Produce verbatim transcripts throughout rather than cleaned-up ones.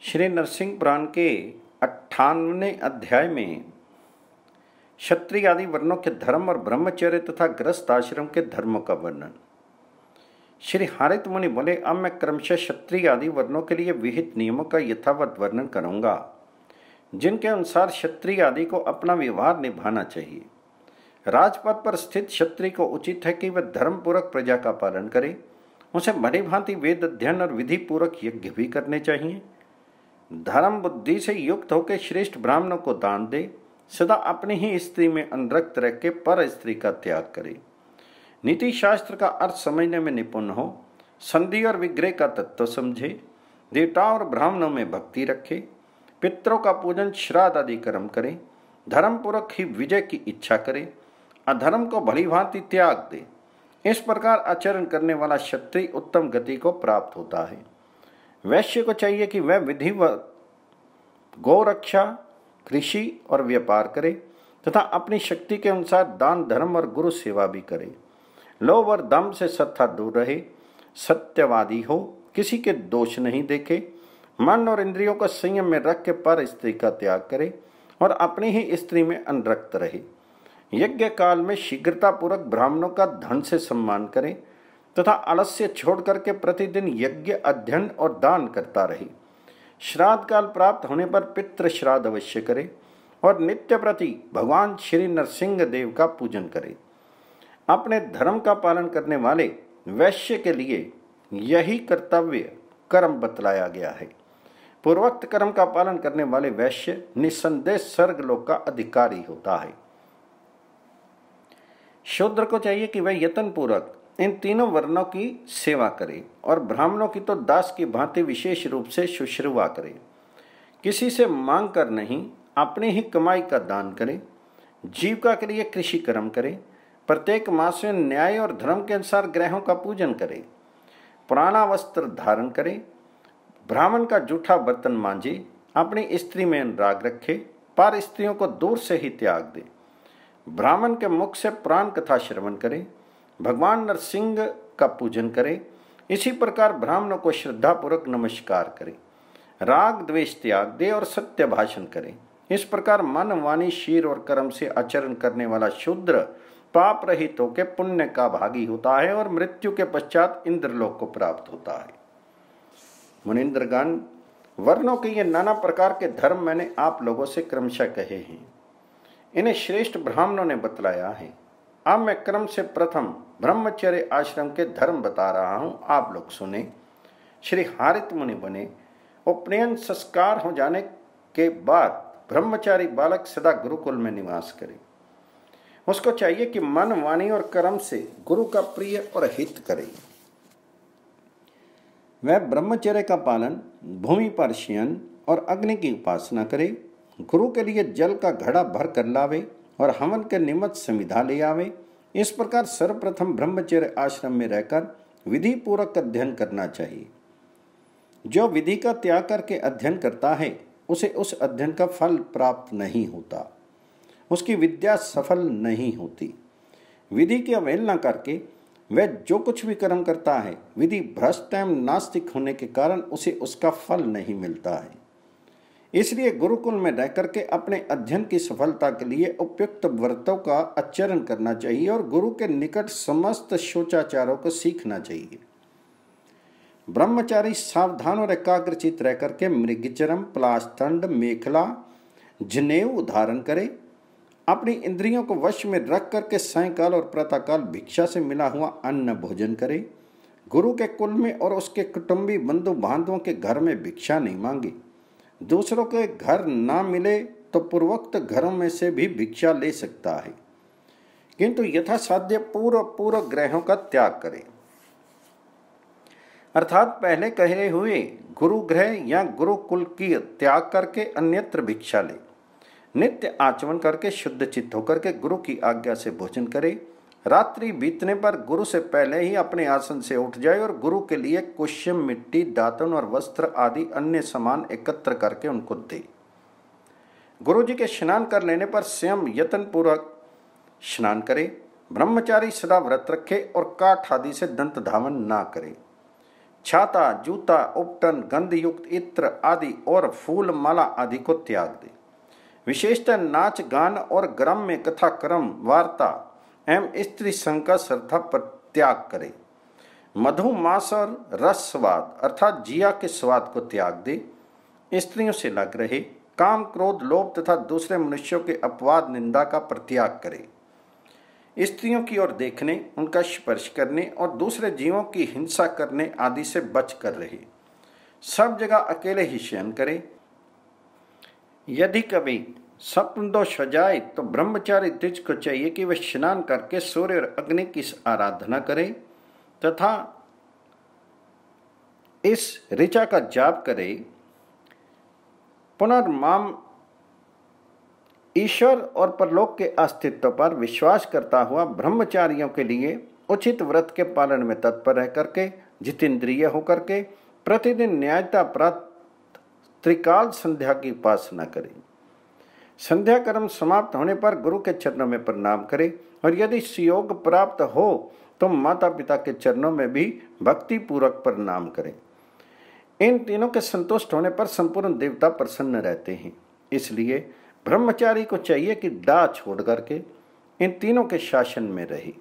श्री नरसिंह पुराण के अट्ठानवें अध्याय में क्षत्रिय आदि वर्णों के धर्म और ब्रह्मचर्य तथा गृहस्थ आश्रम के धर्मों का वर्णन। श्री हारित मुनि बोले, अब मैं क्रमशः क्षत्रिय आदि वर्णों के लिए विहित नियमों का यथावत वर्णन करूंगा, जिनके अनुसार क्षत्रिय आदि को अपना व्यवहार निभाना चाहिए। राजपद पर स्थित क्षत्रिय को उचित है कि वह धर्मपूर्वक प्रजा का पालन करे। उसे भली भांति वेद अध्ययन और विधि पूर्वक यज्ञ भी करने चाहिए। धर्म बुद्धि से युक्त होकर श्रेष्ठ ब्राह्मणों को दान दे। सदा अपनी ही स्त्री में अनुरक्त रह के पर स्त्री का त्याग करे। नीति शास्त्र का अर्थ समझने में निपुण हो। संधि और विग्रह का तत्व समझे। देवताओं और ब्राह्मणों में भक्ति रखे। पितरों का पूजन श्राद्ध आदि कर्म करे। धर्म पूर्वक ही विजय की इच्छा करे। अधर्म को भली भांति त्याग दे। इस प्रकार आचरण करने वाला क्षत्रिय उत्तम गति को प्राप्त होता है। वैश्य को चाहिए कि वह विधिवत गौरक्षा, कृषि और व्यापार करे तथा अपनी शक्ति के अनुसार दान धर्म और गुरु सेवा भी करे। लोभ और दम से सत्ता दूर रहे। सत्यवादी हो, किसी के दोष नहीं देखे। मन और इंद्रियों को संयम में रख के पर स्त्री का त्याग करे और अपनी ही स्त्री में अनुरक्त रहे। यज्ञ काल में शीघ्रता पूर्वक ब्राह्मणों का धन से सम्मान करे तथा आलस्य छोड़ करके प्रतिदिन यज्ञ अध्ययन और दान करता रहे। श्राद्ध काल प्राप्त होने पर पितृ श्राद्ध अवश्य करे और नित्य प्रति भगवान श्री नरसिंह देव का पूजन करे। अपने धर्म का पालन करने वाले वैश्य के लिए यही कर्तव्य कर्म बतलाया गया है। पूर्वोक्त कर्म का पालन करने वाले वैश्य निस्संदेह स्वर्गलोक का अधिकारी होता है। शूद्र को चाहिए कि वह यत्न पूर्वक इन तीनों वर्णों की सेवा करे और ब्राह्मणों की तो दास की भांति विशेष रूप से शुश्रूषा करे। किसी से मांग कर नहीं, अपनी ही कमाई का दान करे। जीविका के लिए कृषि कर्म करे। प्रत्येक मास में न्याय और धर्म के अनुसार ग्रहों का पूजन करे। पुराना वस्त्र धारण करे। ब्राह्मण का जूठा बर्तन मांजे। अपनी स्त्री में अनुराग रखे। पर स्त्रियों को दूर से ही त्याग दे। ब्राह्मण के मुख से पुराण कथा श्रवण करे। भगवान नरसिंह का पूजन करे। इसी प्रकार ब्राह्मणों को श्रद्धा पूर्वक नमस्कार करे। राग द्वेष त्याग दे और सत्य भाषण करे। इस प्रकार मन वाणी शीर और कर्म से आचरण करने वाला शूद्र पाप रहित होकर पुण्य का भागी होता है और मृत्यु के पश्चात इंद्रलोक को प्राप्त होता है। मुनिंद्रगण, वर्णों के ये नाना प्रकार के धर्म मैंने आप लोगों से क्रमशः कहे हैं। इन्हें श्रेष्ठ ब्राह्मणों ने बतलाया है। अब मैं क्रम से प्रथम ब्रह्मचर्य आश्रम के धर्म बता रहा हूं, आप लोग सुने। श्री हारित मुनि बने, उपनयन संस्कार हो जाने के बाद ब्रह्मचारी बालक सदा गुरुकुल में निवास करे। उसको चाहिए कि मन वाणी और कर्म से गुरु का प्रिय और हित करे। वह ब्रह्मचर्य का पालन, भूमि पर शयन और अग्नि की उपासना करे। गुरु के लिए जल का घड़ा भर कर लावे और हवन के निमित्त संविधा ले आवे। इस प्रकार सर्वप्रथम ब्रह्मचर्य आश्रम में रहकर विधि पूर्वक अध्ययन करना चाहिए। जो विधि का त्याग करके अध्ययन करता है, उसे उस अध्ययन का फल प्राप्त नहीं होता। उसकी विद्या सफल नहीं होती। विधि की अवहेलना करके वह जो कुछ भी कर्म करता है, विधि भ्रष्ट एवं नास्तिक होने के कारण उसे उसका फल नहीं मिलता है। इसलिए गुरुकुल में रह करके अपने अध्ययन की सफलता के लिए उपयुक्त व्रतों का आचरण करना चाहिए और गुरु के निकट समस्त शोचाचारों को सीखना चाहिए। ब्रह्मचारी सावधान और एकाग्रचित रह करके मृगचरम, प्लास्तंड, मेखला, जनेऊ धारण करे। अपनी इंद्रियों को वश में रख करके सायंकाल और प्रातःकाल भिक्षा से मिला हुआ अन्न भोजन करे। गुरु के कुल में और उसके कुटुंबी बंधु बांधवों के घर में भिक्षा नहीं मांगे। दूसरों के घर ना मिले तो पूर्वोक्त घरों में से भी भिक्षा ले सकता है, किंतु यथासाध्य पूर्व पूर्व ग्रहों का त्याग करे। अर्थात पहले कहे हुए गुरु ग्रह या गुरुकुल की त्याग करके अन्यत्र भिक्षा ले। नित्य आचमन करके शुद्ध चित्त होकर के गुरु की आज्ञा से भोजन करे। रात्रि बीतने पर गुरु से पहले ही अपने आसन से उठ जाए और गुरु के लिए कुश्यम, मिट्टी, दातन और वस्त्र आदि अन्य सामान एकत्र करके उनको दे। गुरु जी के स्नान कर लेने पर स्वयं यत्न पूर्वक स्नान करे। ब्रह्मचारी सदा व्रत रखे और काठ आदि से दंत धावन ना करे। छाता, जूता, उपटन, गंधयुक्त इत्र आदि और फूल माला आदि को त्याग दे। विशेषतः नाच गान और ग्राम्य कथा क्रम वार्ता एवं स्त्री संग का श्रद्धा पर त्याग करे। मधु मांस और रस स्वाद अर्थात जिया के स्वाद को त्याग दे। स्त्रियों से लग रहे। काम, क्रोध, लोभ तथा दूसरे मनुष्यों के अपवाद निंदा का परित्याग करे। स्त्रियों की ओर देखने, उनका स्पर्श करने और दूसरे जीवों की हिंसा करने आदि से बच कर रहे। सब जगह अकेले ही शयन करे। यदि कभी स्वप्न दोष हो जाए तो ब्रह्मचारी द्विज को चाहिए कि वह स्नान करके सूर्य और अग्नि की आराधना करे तथा इस ऋचा का जाप करे। पुनर्माम ईश्वर और परलोक के अस्तित्व पर विश्वास करता हुआ ब्रह्मचारियों के लिए उचित व्रत के पालन में तत्पर रह करके जितेंद्रिय होकर के प्रतिदिन न्यायता प्राप्त त्रिकाल संध्या की उपासना करे। संध्या कर्म समाप्त होने पर गुरु के चरणों में प्रणाम करे और यदि सुयोग प्राप्त हो तो माता पिता के चरणों में भी भक्ति पूर्वक प्रणाम करे। इन तीनों के संतुष्ट होने पर संपूर्ण देवता प्रसन्न रहते हैं। इसलिए ब्रह्मचारी को चाहिए कि डाह छोड़ करके इन तीनों के शासन में रहे।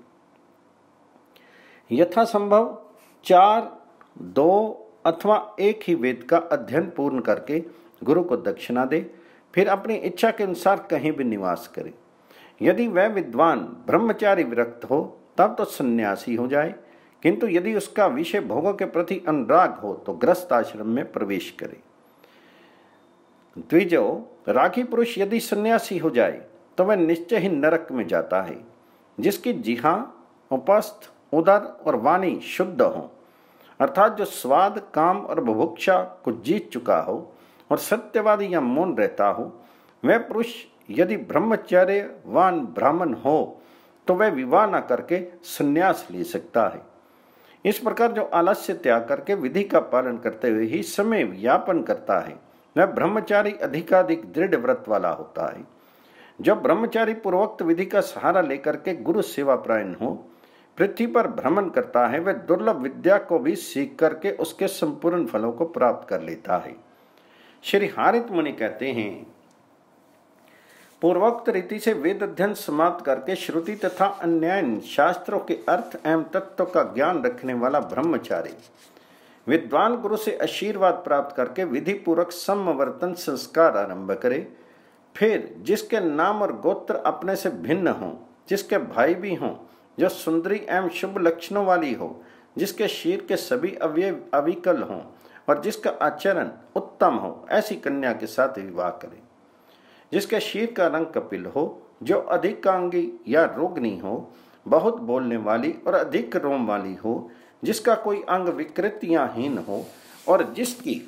यथासंभव चार, दो अथवा एक ही वेद का अध्ययन पूर्ण करके गुरु को दक्षिणा दे, फिर अपनी इच्छा के अनुसार कहीं भी निवास करे। यदि वह विद्वान ब्रह्मचारी विरक्त हो तब तो सन्यासी हो जाए, किंतु यदि उसका विषय भोगों के प्रति अनुराग हो तो गृहस्थ आश्रम में प्रवेश करे। द्विजो, रागी पुरुष यदि सन्यासी हो जाए तो वह निश्चय ही नरक में जाता है। जिसकी जिह्वा, उपस्थ, उदर और वाणी शुद्ध हो, अर्थात जो स्वाद, काम और बुभुक्षा को जीत चुका हो और सत्यवादी या मौन रहता हो, वह पुरुष यदि ब्रह्मचर्यवान ब्राह्मण हो तो वह विवाह न करके संन्यास ले सकता है। इस प्रकार जो आलस्य त्याग करके विधि का पालन करते हुए ही समय यापन करता है वह ब्रह्मचारी अधिकाधिक दृढ़ व्रत वाला होता है। जो ब्रह्मचारी पूर्वोक्त विधि का सहारा लेकर के गुरु सेवा परायण हो, पृथ्वी पर भ्रमण करता है, वह दुर्लभ विद्या को भी सीख करके उसके संपूर्ण फलों को प्राप्त कर लेता है। श्री हारित मुनि कहते हैं, पूर्वोक्त रीति से वेद अध्ययन समाप्त करके श्रुति तथा अन्यायन शास्त्रों के अर्थ एवं तत्व का ज्ञान रखने वाला ब्रह्मचारी विद्वान गुरु से आशीर्वाद प्राप्त करके विधि पूर्वक समवर्तन संस्कार आरंभ करे। फिर जिसके नाम और गोत्र अपने से भिन्न हो, जिसके भाई भी हों, जो सुंदरी एवं शुभ लक्षणों वाली हो, जिसके शरीर के सभी अवयव अविकल हों और जिसका आचरण उत्तम हो, ऐसी कन्या के साथ विवाह करें। जिसके शरीर का रंग कपिल हो, जो अधिकांगी या रोगनी हो, बहुत बोलने वाली और अधिक रोम वाली हो, जिसका कोई अंग विकृतियाहीन हो और जिसकी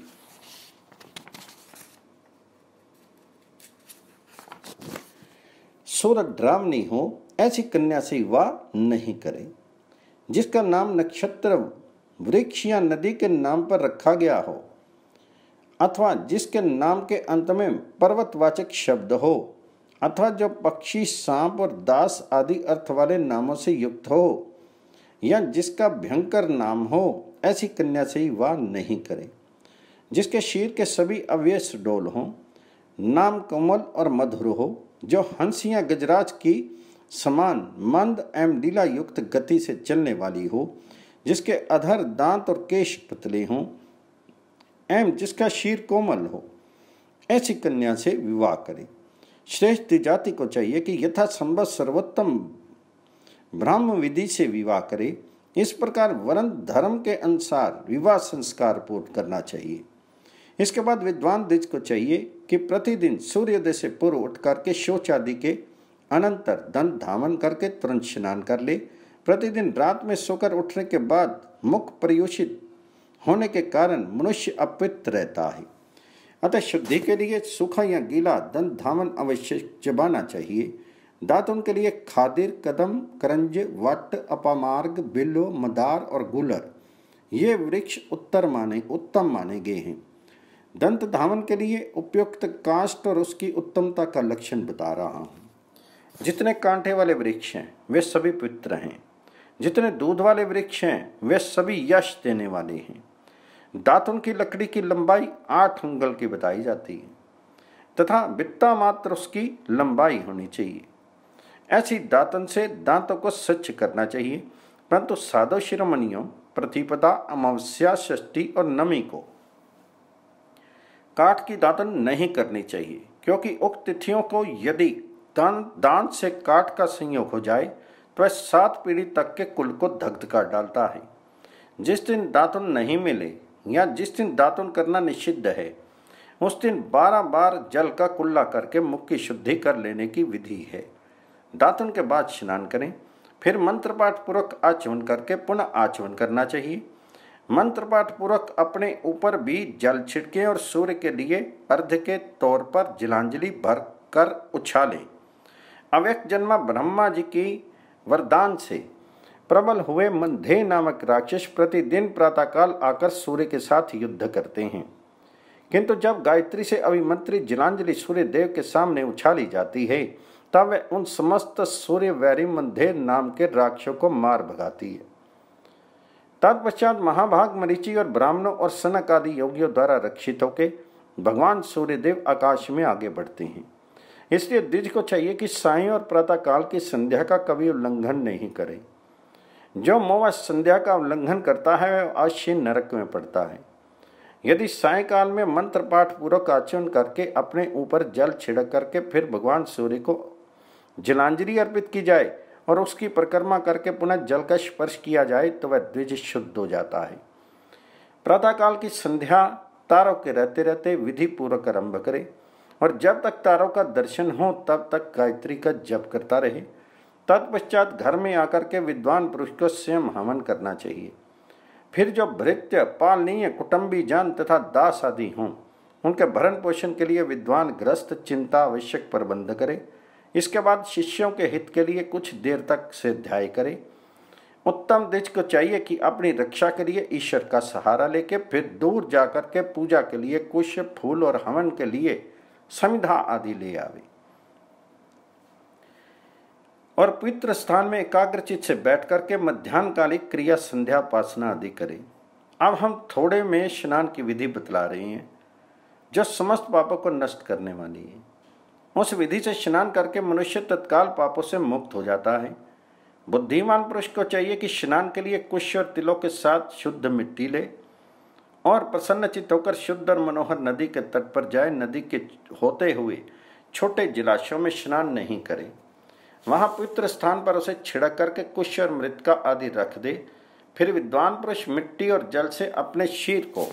सूरद्रावनी हो, ऐसी कन्या से विवाह नहीं करे। जिसका नाम नक्षत्र, वृक्ष या नदी के नाम पर रखा गया हो अथवा जिसके नाम के अंत में पर्वतवाचक शब्द हो अथवा जो पक्षी, सांप और दास आदि अर्थ वाले नामों से युक्त हो या जिसका भयंकर नाम हो, ऐसी कन्या से विवाह नहीं करे। जिसके शरीर के सभी अवयव सुडौल हों, नाम कोमल और मधुर हो, जो हंस या गजराज की समान मंद एवं लीला युक्त गति से चलने वाली हो, जिसके अधर, दांत और केश पतले हों एवं जिसका शीर कोमल हो, ऐसी कन्या से विवाह करे। श्रेष्ठ जाति को चाहिए कि यथासंभव सर्वोत्तम ब्राह्म विधि से विवाह करे। इस प्रकार वरण धर्म के अनुसार विवाह संस्कार पूर्ण करना चाहिए। इसके बाद विद्वान द्विज को चाहिए कि प्रतिदिन सूर्योदय से पूर्व उठ करके शौच आदि के अनंतर दंत धावन करके तुरंत स्नान कर ले। प्रतिदिन रात में सोकर उठने के बाद मुख प्रयोषित होने के कारण मनुष्य अपवित्र रहता है, अतः शुद्धि के लिए सूखा या गीला दंत धावन अवश्य चबाना चाहिए। दातुन के लिए खादिर, कदम, करंज, वट, अपामार्ग, बिल्लो, मदार और गुलर ये वृक्ष उत्तर माने उत्तम माने गए हैं। दंत धावन के लिए उपयुक्त काष्ठ और उसकी उत्तमता का लक्षण बता रहा हूँ। जितने कांटे वाले वृक्ष हैं वे सभी पवित्र हैं। जितने दूध वाले वृक्ष हैं वे सभी यश देने वाले हैं। दातुन की लकड़ी की लंबाई आठ अंगुल की बताई जाती है तथा बित्ता मात्र उसकी लंबाई होनी चाहिए। ऐसी दातन से दांतों को स्वच्छ करना चाहिए, परंतु साधु शिरोमणियों प्रतिपदा, अमावस्या, षष्ठी और नवमी को काठ की दातन नहीं करनी चाहिए, क्योंकि उक्त तिथियों को यदि दांत से काठ का संयोग हो जाए तो वह सात पीढ़ी तक के कुल को दग्ध कर डालता है। जिस दिन दातुन नहीं मिले या जिस दिन दातुन करना निषिद्ध है, उस दिन बारह बार जल का कुल्ला करके मुख की शुद्धि कर लेने की विधि है। दातुन के बाद स्नान करें, फिर मंत्र पाठ पूर्वक आचमन करके पुनः आचमन करना चाहिए। मंत्र पाठ पूर्वक अपने ऊपर भी जल छिड़के और सूर्य के लिए अर्घ्य के तौर पर जलांजलि भर कर उछाले। अव्यक्त जन्मा ब्रह्मा जी की वरदान से प्रबल हुए मंधे नामक राक्षस प्रतिदिन प्रातःकाल आकर सूर्य के साथ युद्ध करते हैं, किंतु जब गायत्री से अभिमंत्रित जलांजलि सूर्य देव के सामने उछाली जाती है तब वह उन समस्त सूर्य वैरी मंधे नाम के राक्षसों को मार भगाती है। तत्पश्चात महाभाग मरीचि और ब्राह्मणों और सनक आदि योगियों द्वारा रक्षित होकर भगवान सूर्यदेव आकाश में आगे बढ़ते हैं। इसलिए द्विज को चाहिए कि सायं और प्रातःकाल की संध्या का कभी उल्लंघन नहीं करे। जो मोह संध्या का उल्लंघन करता है वह अवश्य नरक में पड़ता है। यदि सायंकाल में मंत्र पाठ पूर्वक आचमन करके अपने ऊपर जल छिड़क करके फिर भगवान सूर्य को जलांजलि अर्पित की जाए और उसकी परिक्रमा करके पुनः जल का स्पर्श किया जाए तो वह द्विज शुद्ध हो जाता है। प्रातःकाल की संध्या तारों के रहते रहते विधि पूर्वक आरंभ करे और जब तक तारों का दर्शन हो तब तक गायत्री का जप करता रहे। तत्पश्चात घर में आकर के विद्वान पुरुष को स्वयं हवन करना चाहिए। फिर जो भृत्य, पालनीय, कुटुंबी जन तथा दास आदि हों उनके भरण पोषण के लिए विद्वान ग्रस्त चिंता आवश्यक प्रबंध करे। इसके बाद शिष्यों के हित के लिए कुछ देर तक स्वाध्याय करे। उत्तम द्विज को चाहिए कि अपनी रक्षा के लिए ईश्वर का सहारा लेके फिर दूर जाकर के पूजा के लिए कुश, फूल और हवन के लिए समिधा आदि ले आवे और पवित्र स्थान में एकाग्रचित से बैठ करके मध्याह्नकालिक क्रिया, संध्या, उपासना आदि करें। अब हम थोड़े में स्नान की विधि बतला रहे हैं जो समस्त पापों को नष्ट करने वाली है। उस विधि से स्नान करके मनुष्य तत्काल पापों से मुक्त हो जाता है। बुद्धिमान पुरुष को चाहिए कि स्नान के लिए कुश और तिलों के साथ शुद्ध मिट्टी ले और प्रसन्नचित्त होकर शुद्ध और मनोहर नदी के तट पर जाए। नदी के होते हुए छोटे जलाशयों में स्नान नहीं करे। वहां पवित्र स्थान पर उसे छिड़क करके कुश और मृतिका आदि रख दे। फिर विद्वान पुरुष मिट्टी और जल से अपने शीर को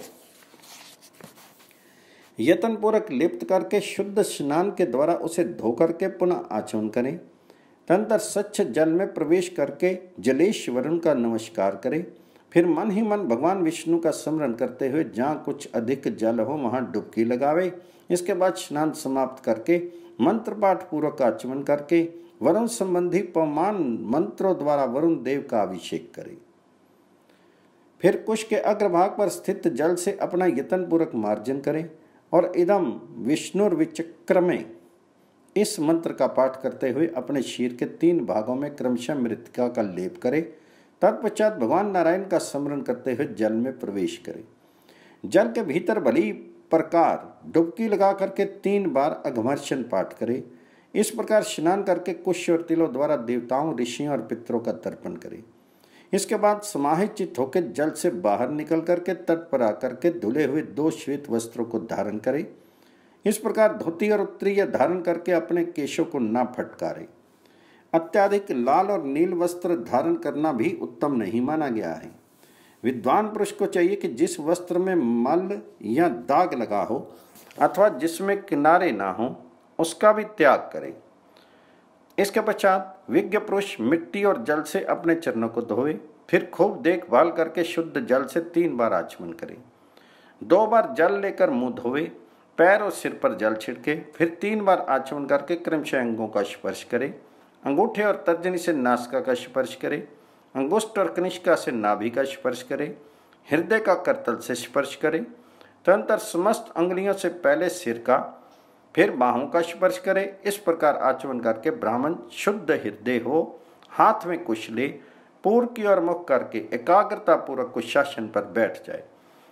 यत्नपूर्वक लिप्त करके शुद्ध स्नान के द्वारा उसे धो करके पुनः आचमन करें। तदनंतर स्वच्छ जल में प्रवेश करके जलेश्वरुन का नमस्कार करें। फिर मन ही मन भगवान विष्णु का स्मरण करते हुए जहाँ कुछ अधिक जल हो वहाँ डुबकी लगावे। इसके बाद स्नान समाप्त करके मंत्र पाठ पूर्वक आचमन करके वरुण संबंधी पवमान मंत्रों द्वारा वरुण देव का अभिषेक करे। फिर कुश के अग्रभाग पर स्थित जल से अपना यत्न पूर्वक मार्जन करें और इदम विष्णुर्विचक्रमे इस मंत्र का पाठ करते हुए अपने शीर के तीन भागों में क्रमशः मृतिका का लेप करें। तत्पश्चात भगवान नारायण का स्मरण करते हुए जल में प्रवेश करें। जल के भीतर भली प्रकार डुबकी लगा करके तीन बार अघमर्षण पाठ करें। इस प्रकार स्नान करके कुश और तिलों द्वारा देवताओं, ऋषियों और पितरों का तर्पण करें। इसके बाद समाहित चित्त होकर जल से बाहर निकल करके तट पर आकर के धुले हुए दो श्वेत वस्त्रों को धारण करें। इस प्रकार धोती और उत्तरीय धारण करके अपने केशों को न फटकारे। अत्याधिक लाल और नील वस्त्र धारण करना भी उत्तम नहीं माना गया है। विद्वान पुरुष को चाहिए कि जिस वस्त्र में मल या दाग लगा हो अथवा जिसमें किनारे ना हो उसका भी त्याग करे। इसके पश्चात विज्ञ पुरुष मिट्टी और जल से अपने चरणों को धोए। फिर खूब देखभाल करके शुद्ध जल से तीन बार आचमन करे। दो बार जल लेकर मुंह धोवे, पैर और सिर पर जल छिड़के। फिर तीन बार आचमन करके क्रमशः अंगों का स्पर्श करे। अंगूठे और तर्जनी से नासिका का स्पर्श करे। अंगुष्ठ और कनिष्का से नाभि का स्पर्श करे। हृदय का करतल से स्पर्श करे। तदनंतर समस्त अंगुलियों से पहले सिर का, फिर बाहों का स्पर्श करे। इस प्रकार आचमन करके ब्राह्मण शुद्ध हृदय हो, हाथ में कुश ले, पूर्व की ओर मुख करके एकाग्रता पूर्वक कुशासन पर बैठ जाए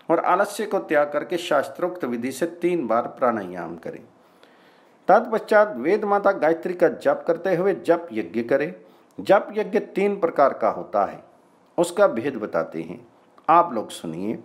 और आलस्य को त्याग करके शास्त्रोक्त विधि से तीन बार प्राणायाम करें। तत्पश्चात वेद माता गायत्री का जप करते हुए जप यज्ञ करें। जप यज्ञ तीन प्रकार का होता है, उसका भेद बताते हैं, आप लोग सुनिए।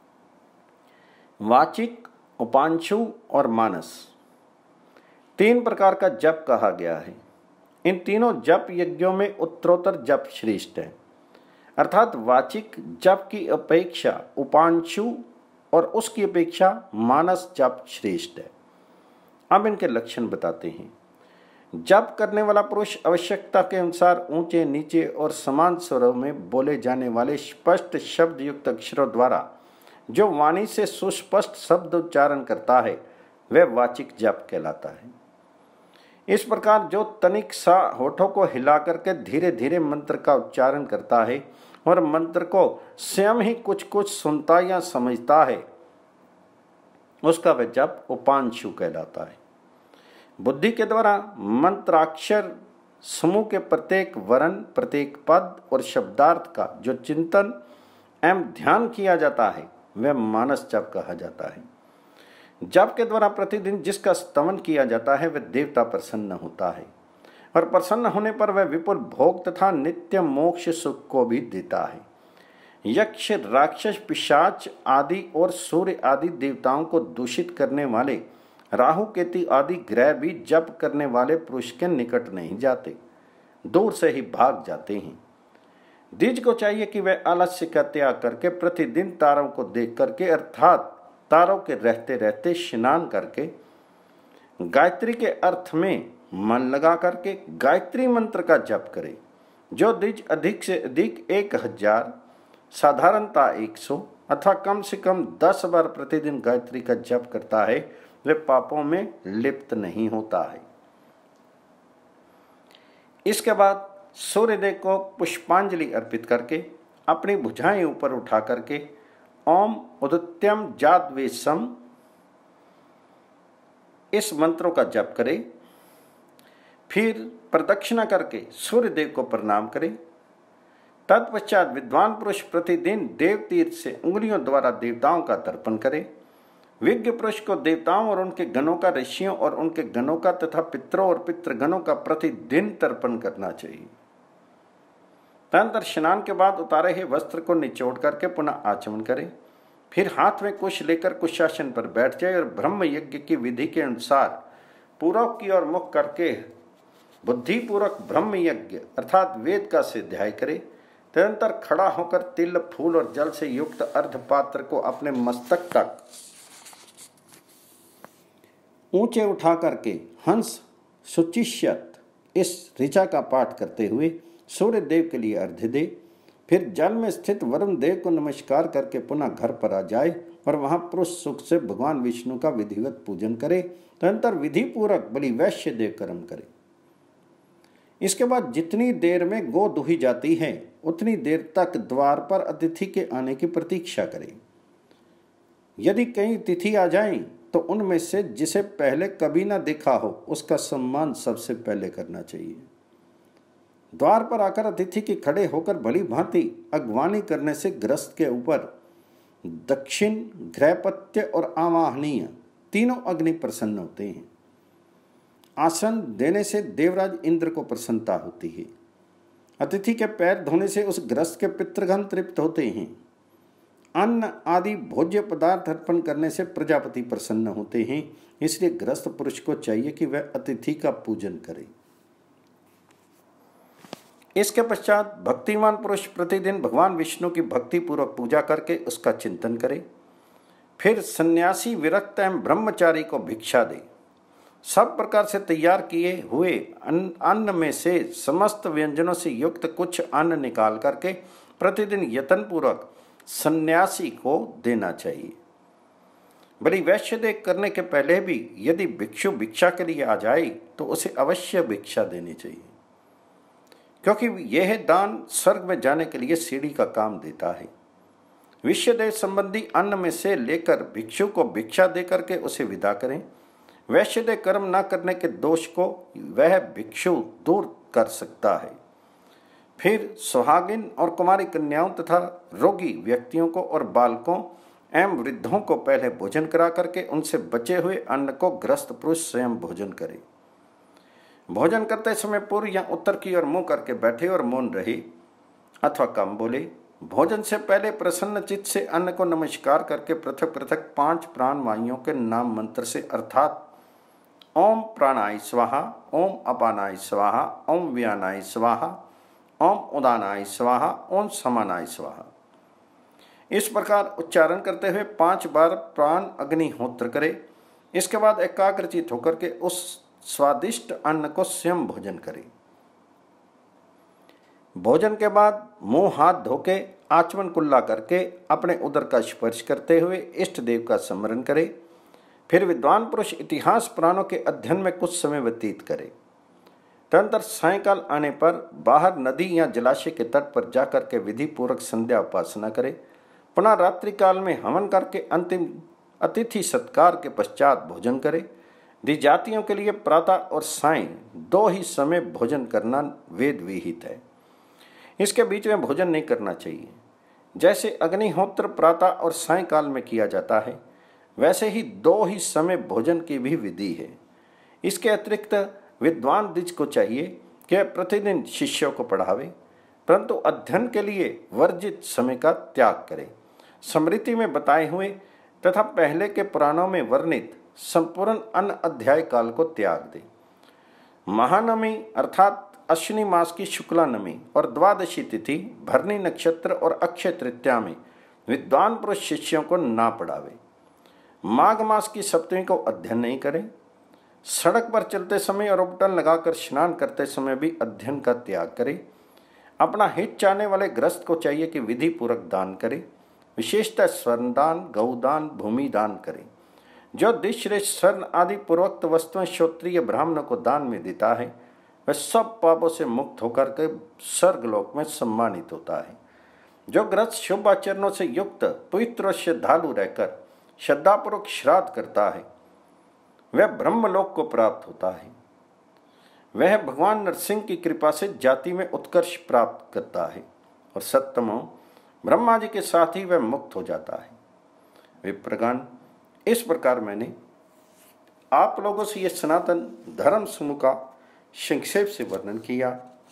वाचिक, उपांशु और मानस, तीन प्रकार का जप कहा गया है। इन तीनों जप यज्ञों में उत्तरोत्तर जप श्रेष्ठ है, अर्थात वाचिक जप की अपेक्षा उपांशु और उसकी अपेक्षा मानस जप श्रेष्ठ है। अब इनके लक्षण बताते हैं। जप करने वाला पुरुष आवश्यकता के अनुसार ऊंचे नीचे और समान स्वरों में बोले जाने वाले स्पष्ट शब्द युक्त अक्षरों द्वारा जो वाणी से सुस्पष्ट शब्द उच्चारण करता है वह वाचिक जप कहलाता है। इस प्रकार जो तनिक सा होठों को हिला करके धीरे धीरे मंत्र का उच्चारण करता है और मंत्र को स्वयं ही कुछ कुछ सुनता या समझता है उसका वह जप उपांशु कहलाता है। बुद्धि के द्वारा मंत्राक्षर समूह के प्रत्येक वर्ण, प्रत्येक पद और शब्दार्थ का जो चिंतन एवं ध्यान किया जाता है वह मानस जप कहा जाता है। जप के द्वारा प्रतिदिन जिसका स्तवन किया जाता है वह देवता प्रसन्न होता है और प्रसन्न होने पर वह विपुल भोग तथा नित्य मोक्ष सुख को भी देता है। यक्ष, राक्षस, पिशाच आदि और सूर्य आदि देवताओं को दूषित करने वाले राहु, केतु आदि ग्रह भी जप करने वाले पुरुष के निकट नहीं जाते, दूर से ही भाग जाते हैं। द्विज को चाहिए कि वह आलस्य का त्याग करके प्रतिदिन तारों को देख करके अर्थात तारों के रहते रहते स्नान करके गायत्री के अर्थ में मन लगा करके गायत्री मंत्र का जप करे। जो द्विज अधिक से अधिक एक हजार, साधारणता एक सौ अथवा कम से कम दस बार प्रतिदिन गायत्री का जप करता है वह पापों में लिप्त नहीं होता है। इसके बाद सूर्यदेव को पुष्पांजलि अर्पित करके अपनी भुजाएं ऊपर उठा करके ओम उदित्यम जाद्वेशम इस मंत्रों का जप करे। फिर प्रदक्षिणा करके सूर्यदेव को प्रणाम करे। तत्पश्चात विद्वान पुरुष प्रतिदिन देव तीर्थ से उंगलियों द्वारा देवताओं का तर्पण करे। विज्ञ पुरुष को देवताओं और उनके गणों का, ऋषियों और उनके गणों का तथा पितरों और पितृगणों का प्रतिदिन तर्पण करना चाहिए। तदनंतर स्नान के बाद उतारे हुए वस्त्र को निचोड़ करके पुनः आचमन करे। फिर हाथ में कुश लेकर कुशासन पर बैठ जाए और ब्रह्म यज्ञ की विधि के अनुसार पूरब की ओर मुख करके बुद्धिपूर्वक ब्रह्म यज्ञ अर्थात वेद का स्वाध्याय करे। तदनंतर खड़ा होकर तिल, फूल और जल से युक्त अर्ध पात्र को अपने मस्तक तक ऊंचे उठा करके हंस शुचिष्यत इस ऋचा का पाठ करते हुए सूर्य देव के लिए अर्घ्य दे। फिर जल में स्थित वरुण देव को नमस्कार करके पुनः घर पर आ जाए और वहां पुरुष सुख से भगवान विष्णु का विधिवत पूजन करे। तदनंतर विधि पूर्वक बलि वैश्य देव कर्म करे। इसके बाद जितनी देर में गो दुही जाती है उतनी देर तक द्वार पर अतिथि के आने की प्रतीक्षा करे। यदि कई तिथि आ जाए तो उनमें से जिसे पहले कभी न देखा हो उसका सम्मान सबसे पहले करना चाहिए। द्वार पर आकर अतिथि के खड़े होकर भली भांति अगवानी करने से ग्रस्त के ऊपर दक्षिण, घृपत्य और आवाहनीय तीनों अग्नि प्रसन्न होते हैं। आसन देने से देवराज इंद्र को प्रसन्नता होती है। अतिथि के पैर धोने से उस ग्रस्त के पितृगण तृप्त होते हैं। अन्न आदि भोज्य पदार्थ अर्पण करने से प्रजापति प्रसन्न होते हैं। इसलिए ग्रस्त पुरुष को चाहिए कि वह अतिथि का पूजन करे। इसके पश्चात भक्तिमान पुरुष प्रतिदिन भगवान विष्णु की भक्ति पूर्वक पूजा करके उसका चिंतन करे। फिर सन्यासी, विरक्त एवं ब्रह्मचारी को भिक्षा दे। सब प्रकार से तैयार किए हुए अन्न में से समस्त व्यंजनों से युक्त कुछ अन्न निकाल करके प्रतिदिन यत्न पूर्वक सन्यासी को देना चाहिए। बलि वैश्य देव करने के पहले भी यदि भिक्षु भिक्षा के लिए आ जाए तो उसे अवश्य भिक्षा देनी चाहिए, क्योंकि यह दान स्वर्ग में जाने के लिए सीढ़ी का काम देता है। विश्वदेव संबंधी अन्न में से लेकर भिक्षु को भिक्षा दे करके उसे विदा करें। वैश्यदेव कर्म न करने के दोष को वह भिक्षु दूर कर सकता है। फिर सुहागिन और कुमारी कन्याओं तथा रोगी व्यक्तियों को और बालकों एवं वृद्धों को पहले भोजन करा करके उनसे बचे हुए अन्न को ग्रस्त पुरुष स्वयं भोजन करे। भोजन करते समय पूर्व या उत्तर की ओर मुंह करके बैठे और मौन रहे अथवा कम बोले। भोजन से पहले प्रसन्न चित्त से अन्न को नमस्कार करके पृथक पृथक पांच प्राण वायुओं के नाम मंत्र से अर्थात ओम प्राणाय स्वाहा, ओम अपानाय स्वाहा, ओम व्यानाय स्वाहा, ओम उदानाय स्वाहा, ओम समानाय स्वाहा, इस प्रकार उच्चारण करते हुए पांच बार प्राण अग्निहोत्र करे। इसके बाद एकाग्रचित होकर के उस स्वादिष्ट अन्न को स्वयं भोजन करे। भोजन के बाद मुंह हाथ धोके आचमन कुल्ला करके अपने उदर का स्पर्श करते हुए इष्ट देव का स्मरण करे। फिर विद्वान पुरुष इतिहास पुराणों के अध्ययन में कुछ समय व्यतीत करे। तदनंतर सायंकाल आने पर बाहर नदी या जलाशय के तट पर जाकर के विधि पूर्वक संध्या उपासना करे। पुनः रात्रि काल में हवन करके अंतिम अतिथि सत्कार के पश्चात भोजन करे। द्विजातियों के लिए प्रातः और सायं दो ही समय भोजन करना वेद विहित है। इसके बीच में भोजन नहीं करना चाहिए। जैसे अग्निहोत्र प्रातः और सायंकाल में किया जाता है, वैसे ही दो ही समय भोजन की भी विधि है। इसके अतिरिक्त विद्वान द्विज को चाहिए कि वह प्रतिदिन शिष्यों को पढ़ावे, परंतु अध्ययन के लिए वर्जित समय का त्याग करे। स्मृति में बताए हुए तथा पहले के पुराणों में वर्णित संपूर्ण अन्य अध्याय काल को त्याग दे। महानवमी अर्थात अश्विनी मास की शुक्ला नवमी और द्वादशी तिथि, भरणी नक्षत्र और अक्षय तृतीया में विद्वान पुरुष शिष्यों को ना पढ़ावे। माघ मास की सप्तमी को अध्ययन नहीं करें। सड़क पर चलते समय और उपटन लगाकर स्नान करते समय भी अध्ययन का त्याग करे। अपना हित चाहने वाले ग्रस्त को चाहिए कि विधि पूर्वक दान करे, विशेषतः स्वर्ण दान, गौदान, भूमि दान करे। जो दिश्रेष्ठ स्वर्ण आदि पूर्वोक्त वस्तुएं श्रोत्रिय ब्राह्मणों को दान में देता है, वह सब पापों से मुक्त होकर के स्वर्गलोक में सम्मानित होता है। जो ग्रस्त शुभ आचरणों से युक्त पवित्र और श्रद्धालु रहकर श्रद्धापूर्वक श्राद्ध करता है, वह ब्रह्मलोक को प्राप्त होता है। वह भगवान नरसिंह की कृपा से जाति में उत्कर्ष प्राप्त करता है और सप्तमो ब्रह्मा जी के साथ ही वह मुक्त हो जाता है। विप्रगण, इस प्रकार मैंने आप लोगों से यह सनातन धर्म समूह का संक्षेप से वर्णन किया।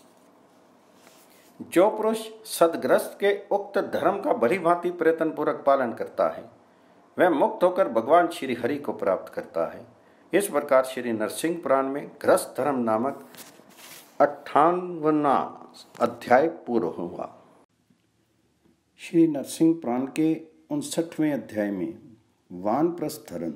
जो पुरुष सदग्रस्त के उक्त धर्म का भली भांति प्रयत्न पूर्वक पालन करता है, वह मुक्त होकर भगवान श्री हरि को प्राप्त करता है। इस प्रकार श्री नरसिंह पुराण में ग्रस्त धर्म नामक अट्ठावनवा अध्याय पूर्ण हुआ। श्री नरसिंह पुराण के उनसठवें अध्याय में वानप्रस्थ धर्म।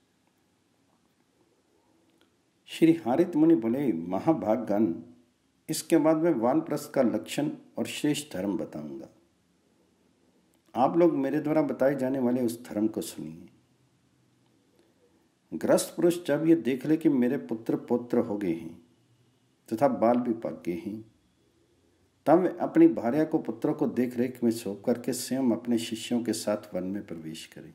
श्री हारित मुनि बोले, महाभागगण, इसके बाद मैं वानप्रस्थ का लक्षण और श्रेष्ठ धर्म बताऊंगा। आप लोग मेरे द्वारा बताए जाने वाले उस धर्म को सुनिए। ग्रस्त पुरुष जब ये देख ले कि मेरे पुत्र पौत्र हो गए हैं तथा बाल भी पक गए हैं, तब वे अपनी भार्या को पुत्रों को देख रेख में सौंप करके स्वयं अपने शिष्यों के साथ वन में प्रवेश करें।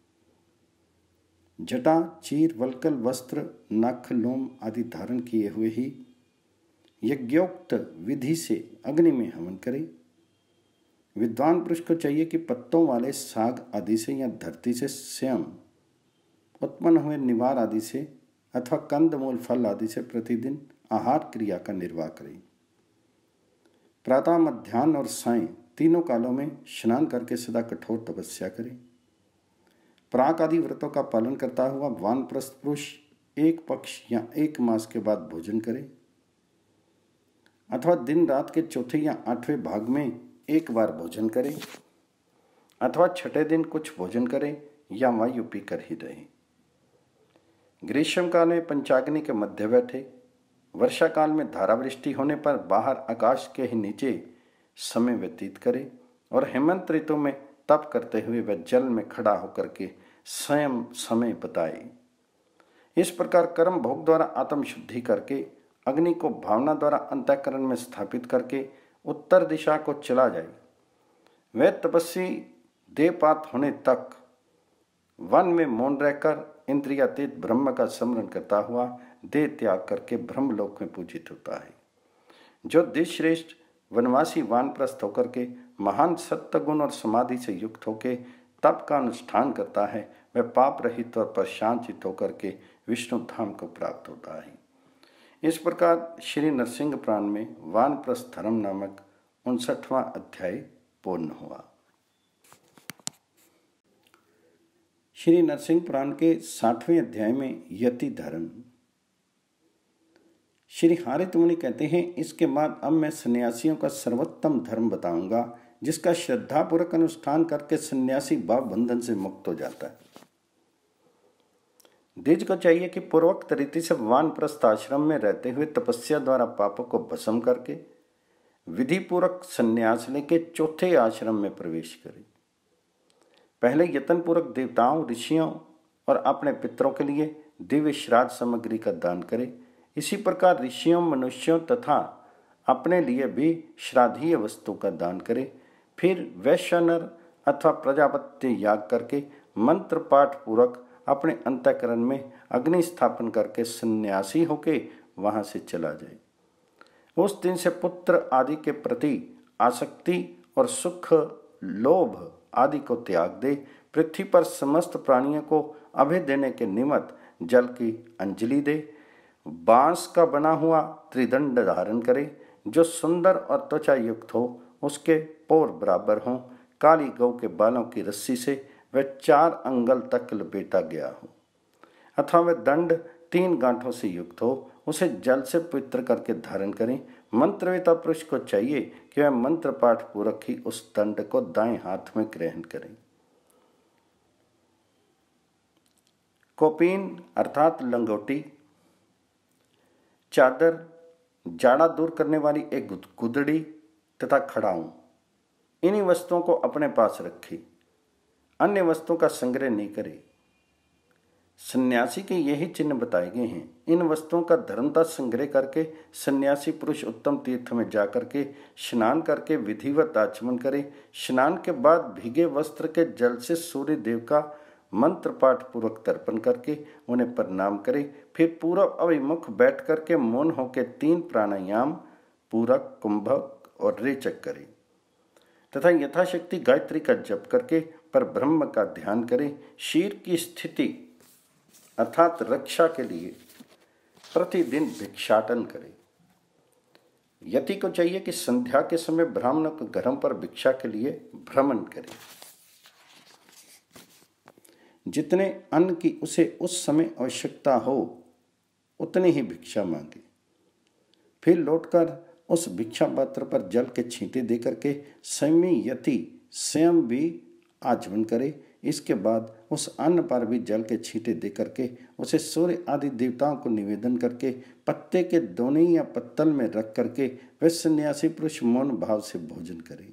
जटा, चीर, वल्कल वस्त्र, नख, लोम आदि धारण किए हुए ही यज्ञोक्त विधि से अग्नि में हवन करें। विद्वान पुरुष को चाहिए कि पत्तों वाले साग आदि से या धरती से स्वयं उत्पन्न हुए निवार आदि से अथवा कंदमूल फल आदि से प्रतिदिन आहार क्रिया का निर्वाह करें। प्रातः, मध्याह्न और सायं तीनों कालों में स्नान करके सदा कठोर तपस्या करें। प्राक आदि व्रतों का पालन करता हुआ वानप्रस्थ पुरुष एक पक्ष या एक मास के बाद भोजन करे अथवा दिन रात के चौथे या आठवें भाग में एक बार भोजन करे अथवा छठे दिन कुछ भोजन करे या वायु पीकर ही रहे। ग्रीष्म काल में पंचाग्नि के मध्य बैठे, वर्षा काल में धारावृष्टि होने पर बाहर आकाश के ही नीचे समय व्यतीत करे और हेमंत ऋतु में तप करते हुए वह जल में खड़ा होकर के स्वयं समय बताए। इस प्रकार कर्म भोग द्वारा आत्म शुद्धि करके अग्नि को भावना द्वारा अंतःकरण में स्थापित करके उत्तर दिशा को चला जाए। वह तपस्वी देवपात होने तक वन में मौन रहकर इंद्रियातीत ब्रह्म का स्मरण करता हुआ देह त्याग करके ब्रह्मलोक में पूजित होता है। जो दिश्रेष्ठ वनवासी वानप्रस्थ होकर के महान सत्य गुण और समाधि से युक्त होकर तप का अनुष्ठान करता है वह पाप रहित और प्रशांत होकर के विष्णु धाम को प्राप्त होता है। इस प्रकार श्री नरसिंह पुराण में वानप्रस्थ धर्म नामक उनसठवां अध्याय पूर्ण हुआ। श्री नरसिंह पुराण के साठवें अध्याय में यति धर्म। श्री हारित मुनि कहते हैं, इसके बाद अब मैं सन्यासियों का सर्वोत्तम धर्म बताऊंगा जिसका श्रद्धापूर्वक अनुष्ठान करके सन्यासी भाव बंधन से मुक्त हो जाता है। द्विज को चाहिए कि पूर्वोक्त रीति से वानप्रस्थ आश्रम में रहते हुए तपस्या द्वारा पापों को भस्म करके विधि पूर्वक संन्यास लेके चौथे आश्रम में प्रवेश करे। पहले यत्न पूर्वक देवताओं, ऋषियों और अपने पितरों के लिए दिव्य श्राद्ध सामग्री का दान करे। इसी प्रकार ऋषियों, मनुष्यों तथा अपने लिए भी श्राद्धीय वस्तु का दान करे। फिर वैश्वानर अथवा प्रजापत्य याग करके मंत्र पाठ पूर्वक अपने अंतःकरण में अग्नि स्थापन करके सन्यासी होके वहां से चला जाए। उस दिन से पुत्र आदि के प्रति आसक्ति और सुख, लोभ आदि को त्याग दे। पृथ्वी पर समस्त प्राणियों को अभय देने के निमित्त जल की अंजलि दे। बांस का बना हुआ त्रिदंड धारण करे जो सुंदर और त्वचा युक्त हो, उसके पोर बराबर हों। काली गौ के बालों की रस्सी से वह चार अंगल तक लपेटा गया हो, अथवा वह दंड तीन गांठों से युक्त हो। उसे जल से पवित्र करके धारण करें। मंत्रवेता पुरुष को चाहिए कि वह मंत्र पाठ पूर्वक ही उस दंड को दाएं हाथ में ग्रहण करें। कोपीन अर्थात लंगोटी, चादर, जाड़ा दूर करने वाली एक गुदड़ी तथा खड़ाऊं, इन्हीं वस्तुओं को अपने पास रखे। अन्य वस्तुओं का संग्रह नहीं करे। सन्यासी के यही चिन्ह बताए गए हैं। इन वस्तुओं का धर्मता संग्रह करके सन्यासी पुरुष उत्तम तीर्थ में जाकर के स्नान करके विधिवत आचमन करे। स्नान के बाद भीगे वस्त्र के जल से सूर्य देव का मंत्र पाठ पूर्वक तर्पण करके उन्हें प्रणाम करे। फिर पूर्व अभिमुख बैठ करके मौन होकर तीन प्राणायाम पूरक, कुंभक और रेचक करे तथा यथाशक्ति गायत्री का जप करके पर ब्रह्म का ध्यान करे। शीर की स्थिति अर्थात रक्षा के लिए प्रतिदिन भिक्षाटन करे। यति को चाहिए कि संध्या के समय ब्राह्मणों के घरों पर भिक्षा के लिए भ्रमण करे। जितने अन्न की उसे उस समय आवश्यकता हो उतनी ही भिक्षा मांगे। फिर लौटकर उस भिक्षा पात्र पर जल के छींटे दे करके संयमी यति स्वयं भी आचमन करे। इसके बाद उस अन्न पर भी जल के छींटे दे करके उसे सूर्य आदि देवताओं को निवेदन करके पत्ते के दोने या पत्तल में रख करके वह सन्यासी पुरुष मौन भाव से भोजन करे।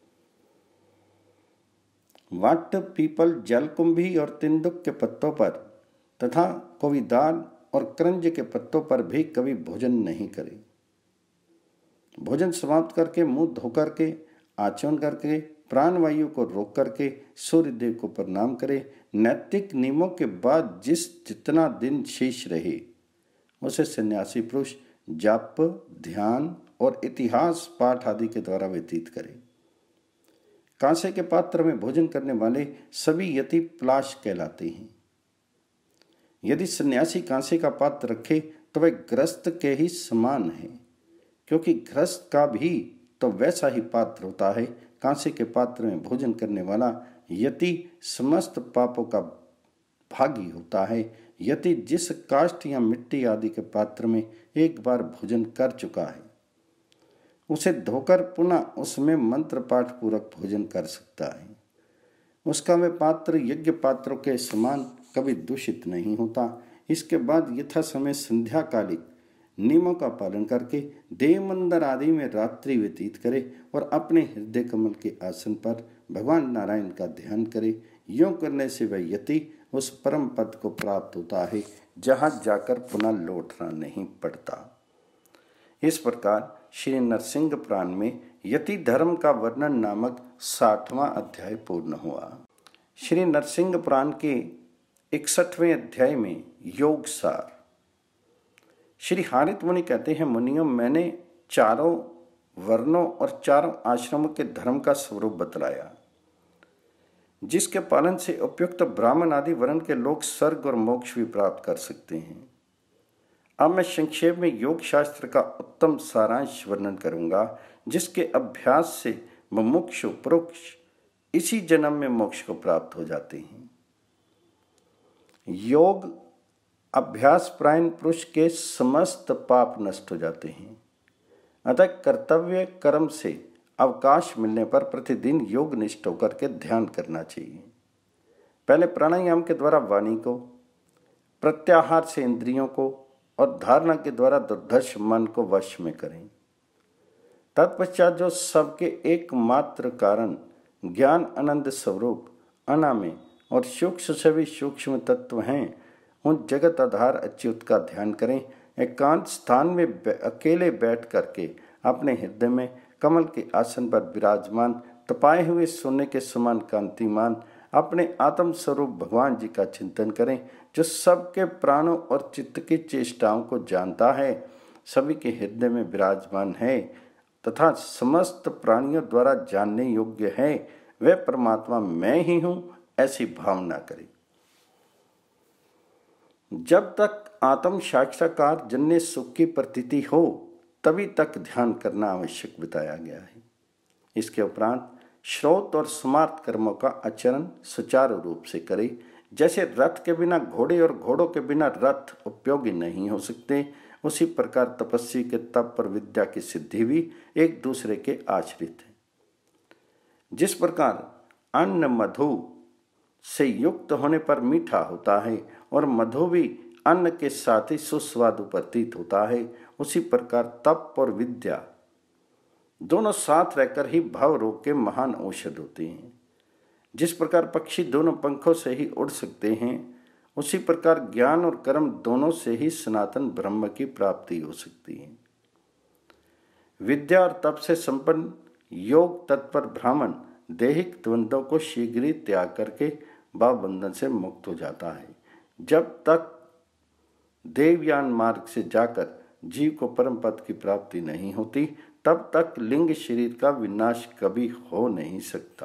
वट, पीपल, जलकुंभी और तिंदुक के पत्तों पर तथा कोविदाल और करंज के पत्तों पर भी कभी भोजन नहीं करे। भोजन समाप्त करके मुंह धोकर के आचमन करके प्राणवायु को रोक करके सूर्य देव को प्रणाम करे। नैतिक नियमों के बाद जिस जितना दिन शेष रहे उसे सन्यासी पुरुष जप, ध्यान और इतिहास पाठ आदि के द्वारा व्यतीत करे। कांसे के पात्र में भोजन करने वाले सभी यति प्लाश कहलाते हैं। यदि सन्यासी कांसे का पात्र रखे तो वह गृहस्थ के ही समान है, क्योंकि गृहस्थ का भी तो वैसा ही पात्र होता है। कांसे के पात्र में भोजन करने वाला यति समस्त पापों का भागी होता है। यति जिस काष्ठ या मिट्टी आदि के पात्र में एक बार भोजन कर चुका है उसे धोकर पुनः उसमें मंत्र पाठ पूर्वक भोजन कर सकता है। उसका वह पात्र यज्ञ पात्रों के समान कभी दूषित नहीं होता। इसके बाद यथा समय संध्याकालिक नियमों का पालन करके देव मंदिर आदि में रात्रि व्यतीत करे और अपने हृदय कमल के आसन पर भगवान नारायण का ध्यान करे। यूं करने से वह यति उस परम पद को प्राप्त होता है जहां जाकर पुनः लौटना नहीं पड़ता। इस प्रकार श्री नरसिंह पुराण में यति धर्म का वर्णन नामक साठवां अध्याय पूर्ण हुआ। श्री नरसिंह पुराण के इकसठवें अध्याय में योग सार। श्री हारित मुनि कहते हैं, मुनियों, मैंने चारों वर्णों और चारों आश्रमों के धर्म का स्वरूप बतलाया। जिसके पालन से उपयुक्त ब्राह्मण आदि वर्ण के लोग स्वर्ग और मोक्ष भी प्राप्त कर सकते हैं। अब मैं संक्षेप में योग शास्त्र का उत्तम सारांश वर्णन करूंगा, जिसके अभ्यास से मुमुक्षु पुरुष इसी जन्म में मोक्ष को प्राप्त हो जाते हैं। योग अभ्यास प्रायण पुरुष के समस्त पाप नष्ट हो जाते हैं। अतः कर्तव्य कर्म से अवकाश मिलने पर प्रतिदिन योग निष्ठ होकर के ध्यान करना चाहिए। पहले प्राणायाम के द्वारा वाणी को, प्रत्याहार से इंद्रियों को और धारणा के द्वारा दुर्धर्ष मन को वश में करें। तत्पश्चात जो सबके एकमात्र कारण ज्ञान आनंद स्वरूप अनामय और सूक्ष्म सभी सूक्ष्म तत्व हैं, उन जगत आधार अच्युत का ध्यान करें। एकांत स्थान में अकेले बैठ करके अपने हृदय में कमल के आसन पर विराजमान तपाए हुए सोने के समान कांतिमान अपने आत्म स्वरूप भगवान जी का चिंतन करें, जो सबके प्राणों और चित्त की चेष्टाओं को जानता है, सभी के हृदय में विराजमान है तथा समस्त प्राणियों द्वारा जानने योग्य है। वह परमात्मा मैं ही हूँ, ऐसी भावना करें। जब तक आत्म साक्षात्कार जन्य सुख की प्रतीति हो, तभी तक ध्यान करना आवश्यक बताया गया है। इसके उपरांत श्रोत और स्मार्त कर्मों का आचरण सुचारू रूप से करे। जैसे रथ के बिना घोड़े और घोड़ों के बिना रथ उपयोगी नहीं हो सकते, उसी प्रकार तपस्वी के तप पर विद्या की सिद्धि भी एक दूसरे के आश्रित है। जिस प्रकार अन्न मधु से युक्त होने पर मीठा होता है और मधु भी अन्न के साथ ही सुस्वादु प्रतीत होता है, उसी प्रकार तप और विद्या दोनों साथ रहकर ही भव रोग के महान औषध होते हैं। जिस प्रकार पक्षी दोनों पंखों से ही उड़ सकते हैं, उसी प्रकार ज्ञान और कर्म दोनों से ही सनातन ब्रह्म की प्राप्ति हो सकती है। विद्या और तप से संपन्न योग तत्पर ब्राह्मण दैहिक द्वंद्वों को शीघ्र ही त्याग करके भाव बंधन से मुक्त हो जाता है। जब तक देवयान मार्ग से जाकर जीव को परम पद की प्राप्ति नहीं होती, तब तक लिंग शरीर का विनाश कभी हो नहीं सकता।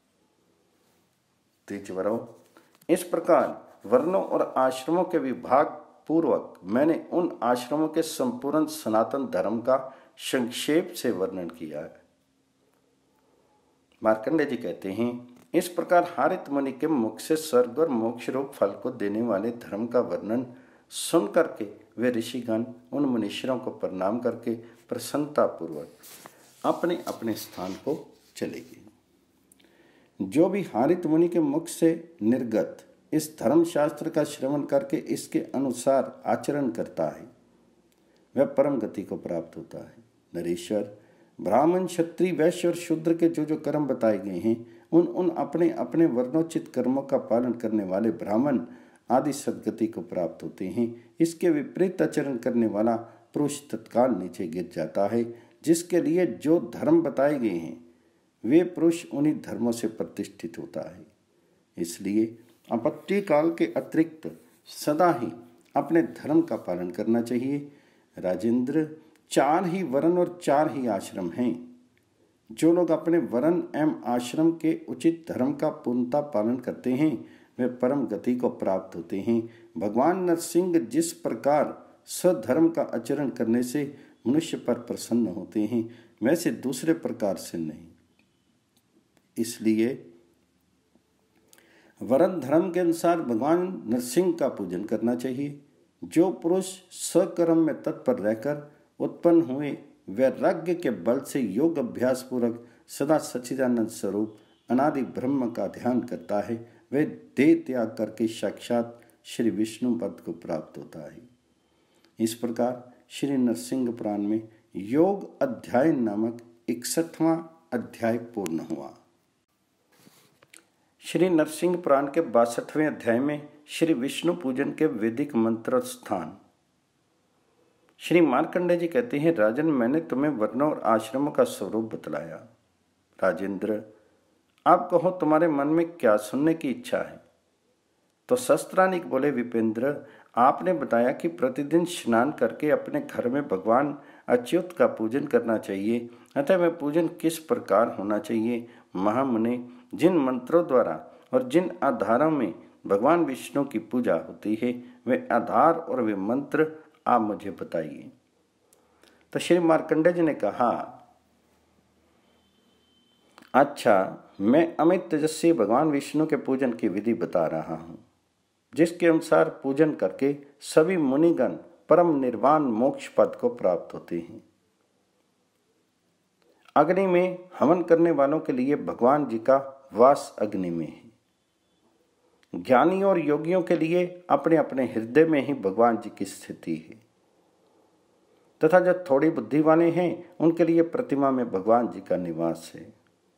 तीसरा, इस प्रकार वर्णों और आश्रमों के विभाग पूर्वक मैंने उन आश्रमों के संपूर्ण सनातन धर्म का संक्षेप से वर्णन किया है। मार्कंडेय जी कहते हैं, इस प्रकार हारित मुनि के मुख से स्वर्ग और मोक्ष रूप फल को देने वाले धर्म का वर्णन सुन करके वे ऋषिगण उन मुनीश्वरों को प्रणाम करके प्रसन्नता पूर्वक अपने अपने स्थान को चले गए। जो भी हारित मुनि के मुख से निर्गत इस धर्म शास्त्र का श्रवण करके इसके अनुसार आचरण करता है, वह परम गति को प्राप्त होता है। नरेश्वर, ब्राह्मण, क्षत्रिय, वैश्य और शूद्र के जो जो कर्म बताए गए हैं, उन उन अपने अपने वर्णोचित कर्मों का पालन करने वाले ब्राह्मण आदि सदगति को प्राप्त होते हैं। इसके विपरीत आचरण करने वाला पुरुष तत्काल नीचे गिर जाता है। जिसके लिए जो धर्म बताए गए हैं, वे पुरुष उन्हीं धर्मों से प्रतिष्ठित होता है। इसलिए आपत्ति काल के अतिरिक्त सदा ही अपने धर्म का पालन करना चाहिए। राजेंद्र, चार ही वर्ण और चार ही आश्रम हैं। जो लोग अपने वर्ण एवं आश्रम के उचित धर्म का पूर्णता पालन करते हैं, वे परम गति को प्राप्त होते हैं। भगवान नरसिंह जिस प्रकार स्वधर्म का आचरण करने से मनुष्य पर प्रसन्न होते हैं, वैसे दूसरे प्रकार से नहीं। इसलिए वर्ण धर्म के अनुसार भगवान नरसिंह का पूजन करना चाहिए। जो पुरुष स्वकर्म में तत्पर रहकर उत्पन्न हुए वैराग्य के बल से योग अभ्यास पूर्वक सदा सच्चिदानंद स्वरूप अनादि ब्रह्म का ध्यान करता है, वह देह त्याग करके साक्षात श्री विष्णु पद को प्राप्त होता है। इस प्रकार श्री नरसिंह पुराण में योग अध्याय नामक इकसठवां अध्याय पूर्ण हुआ। श्री नरसिंह पुराण के बासठवें अध्याय में श्री विष्णु पूजन के वैदिक मंत्र स्थान। श्री मार्कंडेय जी कहते हैं, राजन, मैंने तुम्हें वर्णों और आश्रमों का स्वरूप बतलाया। राजेंद्र, आप कहो तुम्हारे मन में क्या सुनने की इच्छा है? तो शस्त्रानिक बोले, विपेंद्र, आपने बताया कि प्रतिदिन स्नान करके अपने घर में भगवान अच्युत का पूजन करना चाहिए, अतः वह पूजन किस प्रकार होना चाहिए? महामुने, जिन मंत्रों द्वारा और जिन आधारों में भगवान विष्णु की पूजा होती है वे आधार और वे मंत्र आप मुझे बताइए। तो श्री मार्कंडेय जी ने कहा, अच्छा, मैं अमित तेजस्वी भगवान विष्णु के पूजन की विधि बता रहा हूँ, जिसके अनुसार पूजन करके सभी मुनिगण परम निर्वाण मोक्ष पद को प्राप्त होते हैं। अग्नि में हवन करने वालों के लिए भगवान जी का वास अग्नि में है। ज्ञानी और योगियों के लिए अपने अपने हृदय में ही भगवान जी की स्थिति है, तथा जो थोड़ी बुद्धि वाले हैं उनके लिए प्रतिमा में भगवान जी का निवास है।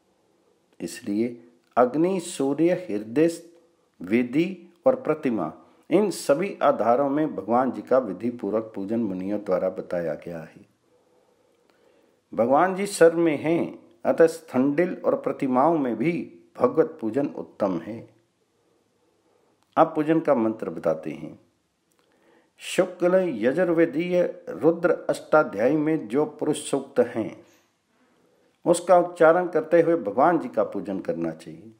इसलिए अग्नि, सूर्य, हृदय, वेदी और प्रतिमा, इन सभी आधारों में भगवान जी का विधि पूर्वक पूजन मुनियों द्वारा बताया गया है। भगवान जी सर्व में हैं, अतः स्थंडिल और प्रतिमाओं में भी भगवत पूजन उत्तम है। अब पूजन का मंत्र बताते हैं। शुक्ल यजुर्वेदीय रुद्र अष्टाध्यायी में जो पुरुष सूक्त हैं उसका उच्चारण करते हुए भगवान जी का पूजन करना चाहिए।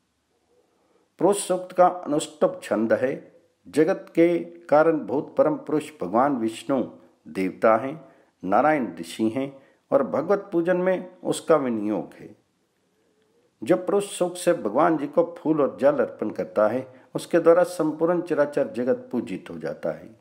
पुरुष सूक्त का अनुष्टुप छंद है। जगत के कारण भूत परम पुरुष भगवान विष्णु देवता हैं, नारायण ऋषि हैं और भगवत पूजन में उसका विनियोग है। जो पुरुष सूक्त से भगवान जी को फूल और जल अर्पण करता है उसके द्वारा संपूर्ण चराचर जगत पूजित हो जाता है।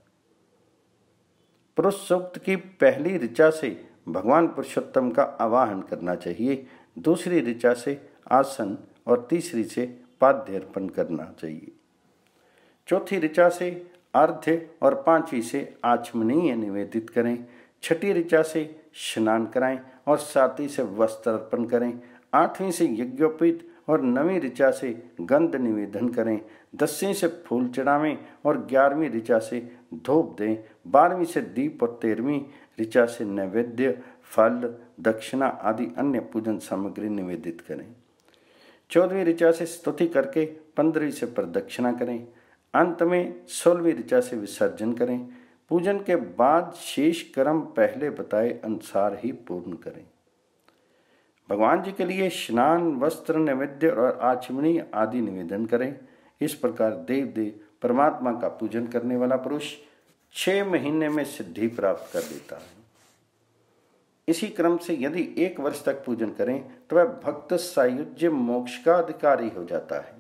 पुरुष सूक्त की पहली ऋचा से भगवान पुरुषोत्तम का आवाहन करना चाहिए, दूसरी ऋचा से आसन और तीसरी से पाद्य अर्पण करना चाहिए। चौथी ऋचा से अर्घ्य और पांचवी से आचमनीय निवेदित करें। छठी ऋचा से स्नान कराएं और सातवीं से वस्त्र अर्पण करें। आठवीं से यज्ञोपवीत और नवीं ऋचा से गंध निवेदन करें। दसवीं से फूल चढ़ावें और ग्यारहवीं ऋचा से धूप दें। बारहवीं से दीप और तेरहवीं ऋचा से नैवेद्य, फल, दक्षिणा आदि अन्य पूजन सामग्री निवेदित करें। चौदहवीं ऋचा से स्तुति करके पंद्रहवीं से प्रदक्षिणा करें। अंत में सोलहवीं ऋचा से विसर्जन करें। पूजन के बाद शेष कर्म पहले बताए अनुसार ही पूर्ण करें। भगवान जी के लिए स्नान, वस्त्र, नैवेद्य और आचमनी आदि निवेदन करें। इस प्रकार देव देव परमात्मा का पूजन करने वाला पुरुष छह महीने में सिद्धि प्राप्त कर लेता है। इसी क्रम से यदि एक वर्ष तक पूजन करें तो वह भक्त सायुज्य मोक्ष का अधिकारी हो जाता है।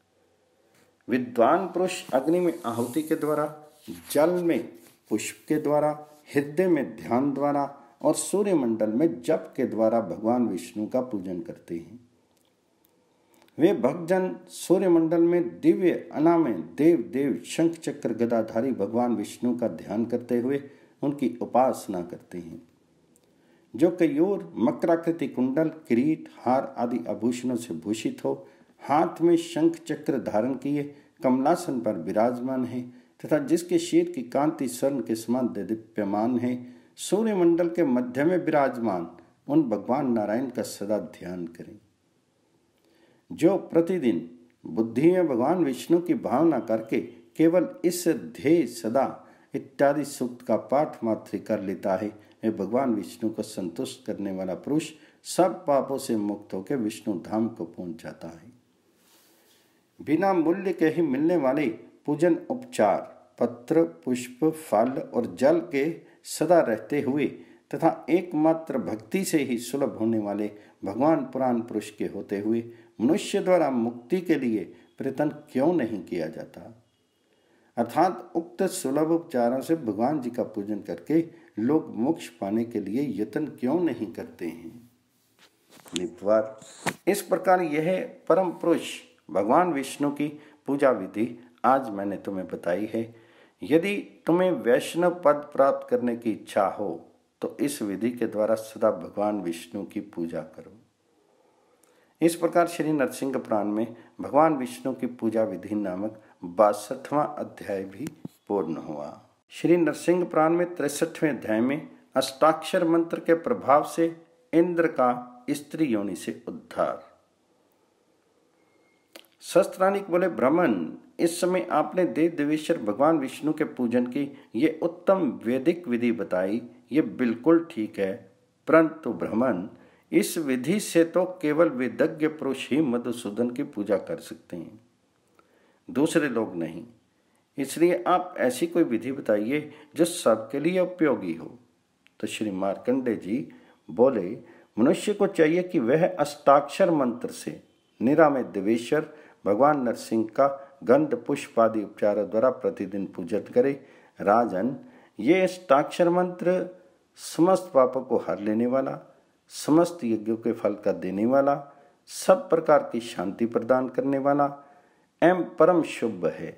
विद्वान पुरुष अग्नि में आहुति के द्वारा, जल में पुष्प के द्वारा, हृदय में ध्यान द्वारा और सूर्यमंडल में जप के द्वारा भगवान विष्णु का पूजन करते हैं। वे भक्तजन सूर्यमंडल में दिव्य अना में देव देव शंख चक्र गदाधारी भगवान विष्णु का ध्यान करते हुए उनकी उपासना करते हैं। जो कयूर, मकराकृति कुंडल, किरीट, हार आदि आभूषणों से भूषित हो, हाथ में शंख चक्र धारण किए कमलासन पर विराजमान है तथा जिसके शीर की कांति स्वर्ण के समान दीप्यमान है, सूर्यमंडल के मध्य में विराजमान उन भगवान नारायण का सदा ध्यान करें। जो प्रतिदिन बुद्धि में भगवान विष्णु की भावना करके केवल इस ध्येय सदा इत्यादि सूक्त का पाठ मात्र कर लेता है, वह भगवान विष्णु को संतुष्ट करने वाला पुरुष सब पापों से मुक्त होकर विष्णु धाम को पहुंच जाता है। बिना मूल्य के ही मिलने वाले पूजन उपचार, पत्र, पुष्प, फल और जल के सदा रहते हुए तथा एकमात्र भक्ति से ही सुलभ होने वाले भगवान पुराण पुरुष के होते हुए मनुष्य द्वारा मुक्ति के लिए प्रयत्न क्यों नहीं किया जाता? अर्थात उक्त सुलभ उपचारों से भगवान जी का पूजन करके लोग मोक्ष पाने के लिए यत्न क्यों नहीं करते हैं? निपवार। इस प्रकार यह परम पुरुष भगवान विष्णु की पूजा विधि आज मैंने तुम्हें बताई है। यदि तुम्हें वैष्णव पद प्राप्त करने की इच्छा हो तो इस विधि के द्वारा सदा भगवान विष्णु की पूजा करो। इस प्रकार श्री नरसिंह पुराण में भगवान विष्णु की पूजा विधि नामक बासठवां अध्याय भी पूर्ण हुआ। श्री नरसिंह पुराण में तिरसठवें अध्याय में अष्टाक्षर मंत्र के प्रभाव से इंद्र का स्त्री योनि से उद्धार। शस्त्रानिक बोले, ब्राह्मण, इस समय आपने देव देवेश्वर भगवान विष्णु के पूजन की ये उत्तम वैदिक विधि बताई, ये बिल्कुल ठीक है, परंतु ब्राह्मण, इस विधि से तो केवल वेदज्ञ पुरुष ही मधुसूदन की पूजा कर सकते हैं, दूसरे लोग नहीं। इसलिए आप ऐसी कोई विधि बताइए जो सबके लिए उपयोगी हो। तो श्री मार्कंडेय जी बोले, मनुष्य को चाहिए कि वह अष्टाक्षर मंत्र से निरामय देवेश्वर भगवान नरसिंह का गंध पुष्प आदि उपचारों द्वारा प्रतिदिन पूजन करे। राजन, ये अष्टाक्षर मंत्र समस्त पापों को हर लेने वाला, समस्त यज्ञों के फल का देने वाला, सब प्रकार की शांति प्रदान करने वाला एवं परम शुभ है।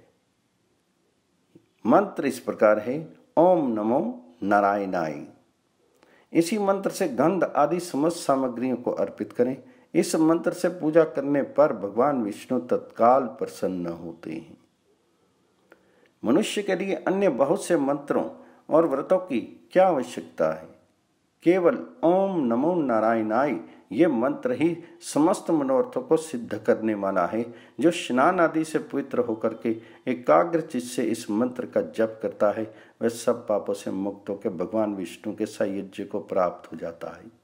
मंत्र इस प्रकार है, ओम नमो नारायणाय। इसी मंत्र से गंध आदि समस्त सामग्रियों को अर्पित करें। इस मंत्र से पूजा करने पर भगवान विष्णु तत्काल प्रसन्न होते हैं। मनुष्य के लिए अन्य बहुत से मंत्रों और व्रतों की क्या आवश्यकता है? केवल ओम नमो नारायणाय ये मंत्र ही समस्त मनोरथों को सिद्ध करने वाला है। जो स्नान आदि से पवित्र होकर के एकाग्र चित्त से इस मंत्र का जप करता है, वह सब पापों से मुक्त होकर भगवान विष्णु के सायुज्य को प्राप्त हो जाता है।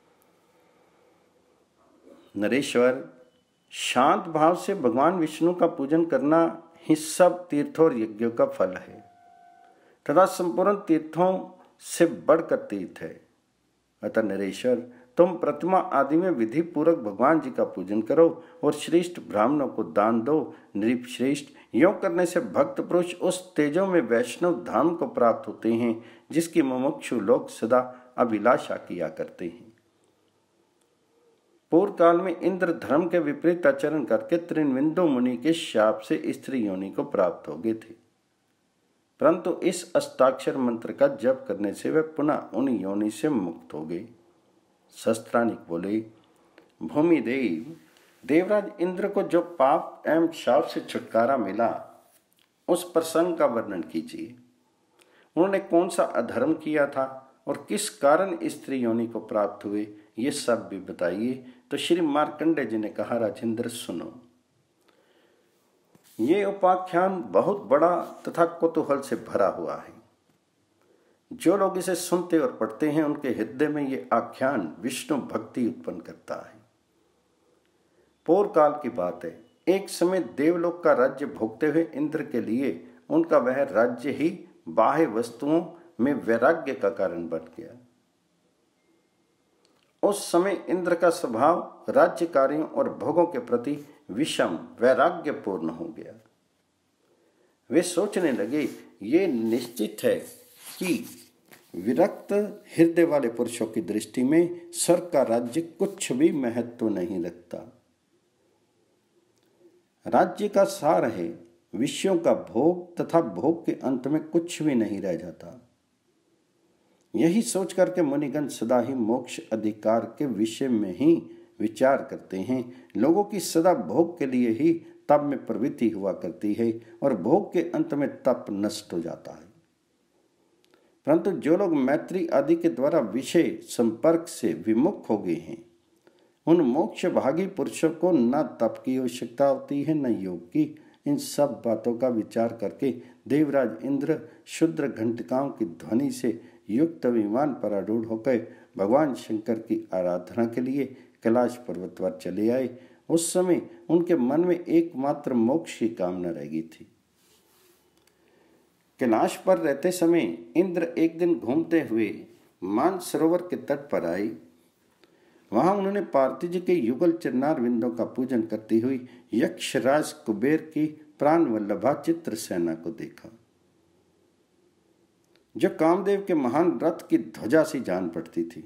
नरेश्वर, शांत भाव से भगवान विष्णु का पूजन करना ही सब तीर्थों और यज्ञों का फल है तथा संपूर्ण तीर्थों से बढ़कर तीर्थ है। अतः नरेश्वर, तुम प्रतिमा आदि में विधि पूर्वक भगवान जी का पूजन करो और श्रेष्ठ ब्राह्मणों को दान दो। नृप श्रेष्ठ, यों करने से भक्त पुरुष उस तेजों में वैष्णव धाम को प्राप्त होते हैं जिसकी मुमुक्षु लोग सदा अभिलाषा किया करते हैं। पूर्व काल में इंद्र धर्म के विपरीत आचरण करके त्रिनविंदु मुनि के शाप से स्त्री योनि को प्राप्त हो गए थे, परंतु इस अष्टाक्षर मंत्र का जप करने से वे पुनः उन योनि से मुक्त हो गए। शस्त्रानिक बोले, भूमि देव, देवराज इंद्र को जो पाप एवं शाप से छुटकारा मिला उस प्रसंग का वर्णन कीजिए। उन्होंने कौन सा अधर्म किया था और किस कारण स्त्री योनि को प्राप्त हुए, ये सब भी बताइए। तो श्री मार्कंडेय जी ने कहा, राजेंद्र सुनो, ये उपाख्यान बहुत बड़ा तथा कुतूहल से भरा हुआ है। जो लोग इसे सुनते और पढ़ते हैं उनके हृदय में ये आख्यान विष्णु भक्ति उत्पन्न करता है। पूर्व काल की बात है, एक समय देवलोक का राज्य भोगते हुए इंद्र के लिए उनका वह राज्य ही बाह्य वस्तुओं में वैराग्य का कारण बन गया। उस समय इंद्र का स्वभाव राज्य कार्यों और भोगों के प्रति विषम वैराग्यपूर्ण हो गया। वे सोचने लगे, ये निश्चित है कि विरक्त हृदय वाले पुरुषों की दृष्टि में स्वर्ग का राज्य कुछ भी महत्व नहीं रखता। राज्य का सार है विषयों का भोग तथा भोग के अंत में कुछ भी नहीं रह जाता। यही सोच करके मुनिगण सदा ही मोक्ष अधिकार के विषय में ही विचार करते हैं। लोगों की सदा भोग के लिए ही तप में प्रवृत्ति हुआ करती है और भोग के अंत में तप नष्ट हो जाता है। परंतु जो लोग मैत्री आदि के द्वारा विषय संपर्क से विमुख हो गए हैं, उन मोक्ष भागी पुरुषों को न तप की आवश्यकता होती है न योग की। इन सब बातों का विचार करके देवराज इंद्र शुद्र घंटिकाओं की ध्वनि से युक्त विमान पर आरूढ़ होकर भगवान शंकर की आराधना के लिए कैलाश पर्वत पर चले आए। उस समय उनके मन में एकमात्र मोक्ष की कामना रह गई थी। कैलाश पर रहते समय इंद्र एक दिन घूमते हुए मानसरोवर के तट पर आए। वहां उन्होंने पार्थिव जी के युगल चरणार विंदों का पूजन करती हुई यक्षराज कुबेर की प्राण वल्लभा चित्रसेना को देखा, जो कामदेव के महान रथ की ध्वजा सी जान पड़ती थी।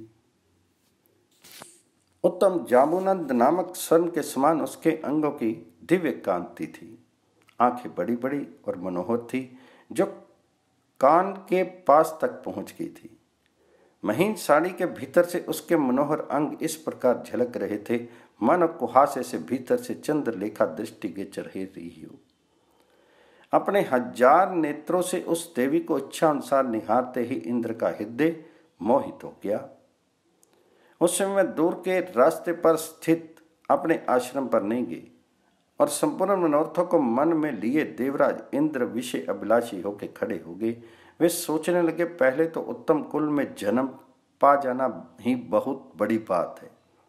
उत्तम जामुनंद नामक स्वर्ण के समान उसके अंगों की दिव्य कांति थी। आंखें बड़ी बड़ी और मनोहर थी, जो कान के पास तक पहुंच गई थी। महीन साड़ी के भीतर से उसके मनोहर अंग इस प्रकार झलक रहे थे, मानो कुहासे से भीतर से चंद्रलेखा दृष्टि गोचर रही हो। अपने हजार नेत्रों से उस देवी को इच्छा अनुसार निहारते ही इंद्र का हृदय मोहित हो गया। उस समय दूर के रास्ते पर स्थित अपने आश्रम पर नहीं गए और संपूर्ण मनोरथों को मन में लिए देवराज इंद्र विषय अभिलाषी होकर खड़े हो गए। वे सोचने लगे, पहले तो उत्तम कुल में जन्म पा जाना ही बहुत बड़ी बात है,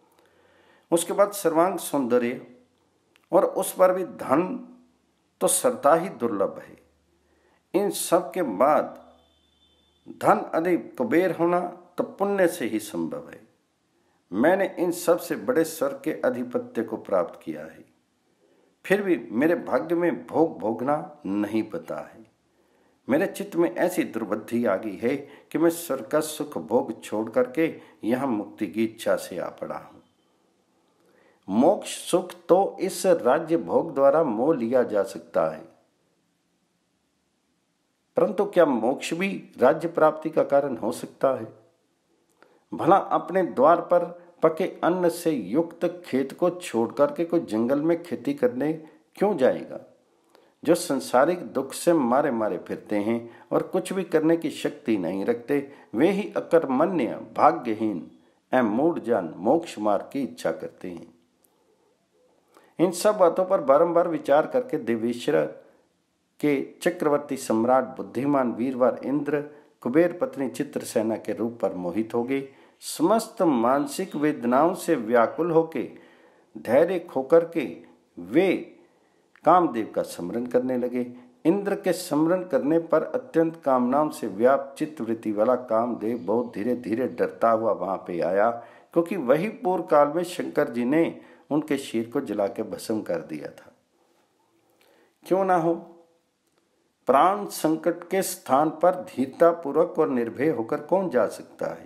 उसके बाद सर्वांग सौंदर्य, और उस पर भी धन तो सरता ही दुर्लभ है। इन सब के बाद धन अधिक कुबेर होना तो पुण्य से ही संभव है। मैंने इन सब से बड़े स्वर्ग के अधिपत्य को प्राप्त किया है, फिर भी मेरे भाग्य में भोग भोगना नहीं पता है। मेरे चित्त में ऐसी दुर्बुद्धि आ गई है कि मैं स्वर्ग का सुख भोग छोड़ करके यहाँ मुक्ति की इच्छा से आ पड़ा हूँ। मोक्ष सुख तो इस राज्य भोग द्वारा मोह लिया जा सकता है, परंतु क्या मोक्ष भी राज्य प्राप्ति का कारण हो सकता है? भला अपने द्वार पर पके अन्न से युक्त खेत को छोड़ करके कोई जंगल में खेती करने क्यों जाएगा? जो संसारिक दुख से मारे मारे फिरते हैं और कुछ भी करने की शक्ति नहीं रखते, वे ही अकर्मण्य, भाग्यहीन एवं मूढ़जान मोक्ष मार्ग की इच्छा करते हैं। इन सब बातों पर बारंबार विचार करके देवेश्वर के चक्रवर्ती सम्राट बुद्धिमान वीरवार इंद्र कुबेर पत्नी चित्रसेना के रूप पर मोहित हो गए। समस्त मानसिक वेदनाओं से व्याकुल होके धैर्य खोकर के वे कामदेव का स्मरण करने लगे। इंद्र के स्मरण करने पर अत्यंत कामनाओं से व्याप्त चित्तवृत्ति वाला कामदेव बहुत धीरे धीरे डरता हुआ वहां पे आया, क्योंकि वही पूर्व काल में शंकर जी ने उनके शीर को जला के भस्म कर दिया था। क्यों ना हो, प्राण संकट के स्थान पर धीरता पूर्वक और निर्भय होकर कौन जा सकता है?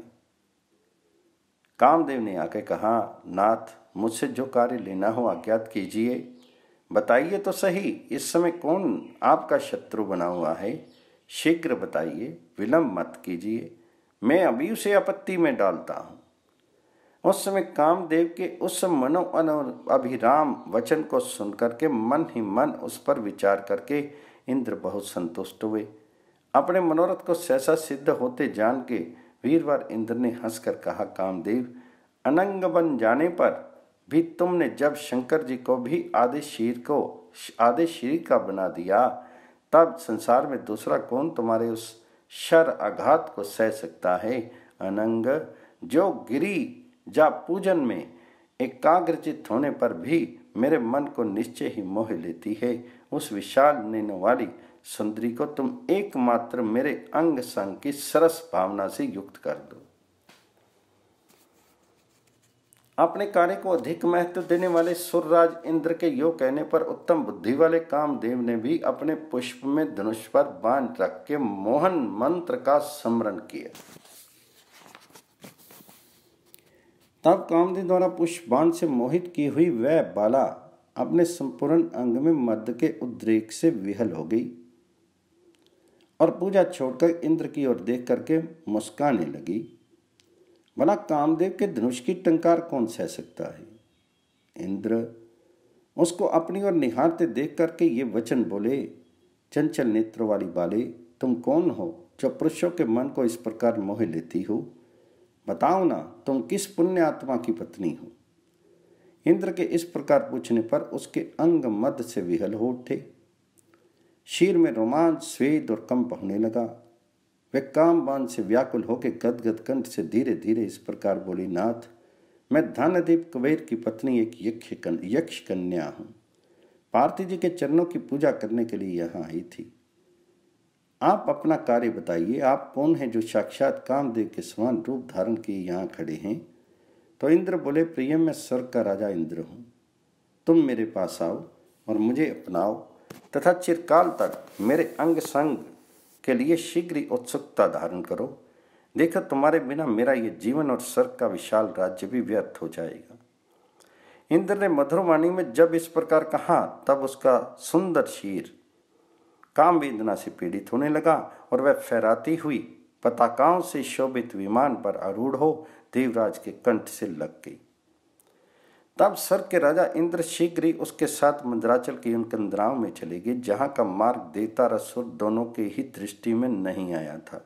कामदेव ने आके कहा, नाथ, मुझसे जो कार्य लेना हो आज्ञात कीजिए, बताइए तो सही, इस समय कौन आपका शत्रु बना हुआ है? शीघ्र बताइए, विलंब मत कीजिए, मैं अभी उसे आपत्ति में डालता हूं। उस समय कामदेव के उस मनो अभिराम वचन को सुनकर के मन ही मन उस पर विचार करके इंद्र बहुत संतुष्ट हुए। अपने मनोरथ को सहसा सिद्ध होते जान के वीरवार इंद्र ने हंसकर कहा, कामदेव, अनंग बन जाने पर भी तुमने जब शंकर जी को भी आदि शीर को आदि शीर का बना दिया, तब संसार में दूसरा कौन तुम्हारे उस शर आघात को सह सकता है? अनंग, जो गिरी जा पूजन में एकाग्रचित होने पर भी मेरे मन को निश्चय ही मोह लेती है, उस विशाल नैन वाली सुंदरी को तुम एकमात्र मेरे अंग संग की सरस भावना से युक्त कर दो। अपने कार्य को अधिक महत्व देने वाले सुरराज इंद्र के यो कहने पर उत्तम बुद्धि वाले कामदेव ने भी अपने पुष्प में धनुष पर बाण रख के मोहन मंत्र का स्मरण किया। तब कामदेव द्वारा पुष्प बाण से मोहित की हुई वह बाला अपने संपूर्ण अंग में मद के उद्रेक से विहल हो गई और पूजा छोड़कर इंद्र की ओर देख करके मुस्काने लगी। भला कामदेव के धनुष की टंकार कौन सह सकता है? इंद्र उसको अपनी ओर निहारते देख करके ये वचन बोले, चंचल नेत्रों वाली बाले, तुम कौन हो जो पुरुषों के मन को इस प्रकार मोह लेती हो? बताओ ना, तुम किस पुण्य आत्मा की पत्नी हो? इंद्र के इस प्रकार पूछने पर उसके अंग मद से विहल हो उठे। शीर में रोमांच, स्वेद और कंप होने लगा। वे काम बाण से व्याकुल होकर गदगद कंठ से धीरे धीरे इस प्रकार बोली, नाथ, मैं धनदीप कुबेर की पत्नी एक यक्ष यक्ष कन्या हूँ। पार्थी जी के चरणों की पूजा करने के लिए यहाँ आई थी। आप अपना कार्य बताइए, आप कौन हैं जो साक्षात कामदेव के समान रूप धारण किए यहाँ खड़े हैं? तो इंद्र बोले, प्रिय, मैं स्वर्ग का राजा इंद्र हूँ। तुम मेरे पास आओ और मुझे अपनाओ तथा चिरकाल तक मेरे अंग संग के लिए शीघ्र ही उत्सुकता धारण करो। देखो, तुम्हारे बिना मेरा ये जीवन और स्वर्ग का विशाल राज्य भी व्यर्थ हो जाएगा। इंद्र ने मधुर वाणी में जब इस प्रकार कहा, तब उसका सुंदर शीर काम वेदना से पीड़ित होने लगा और वह फहराती हुई पताकाओं से शोभित विमान पर आरूढ़ हो देवराज के कंठ से लग गई। तब स्वर्ग के राजा इंद्र शीघ्र ही उसके साथ मंदराचल की उन कंदराओं में चले गए, जहां का मार्ग देवता और असुर दोनों के ही दृष्टि में नहीं आया था।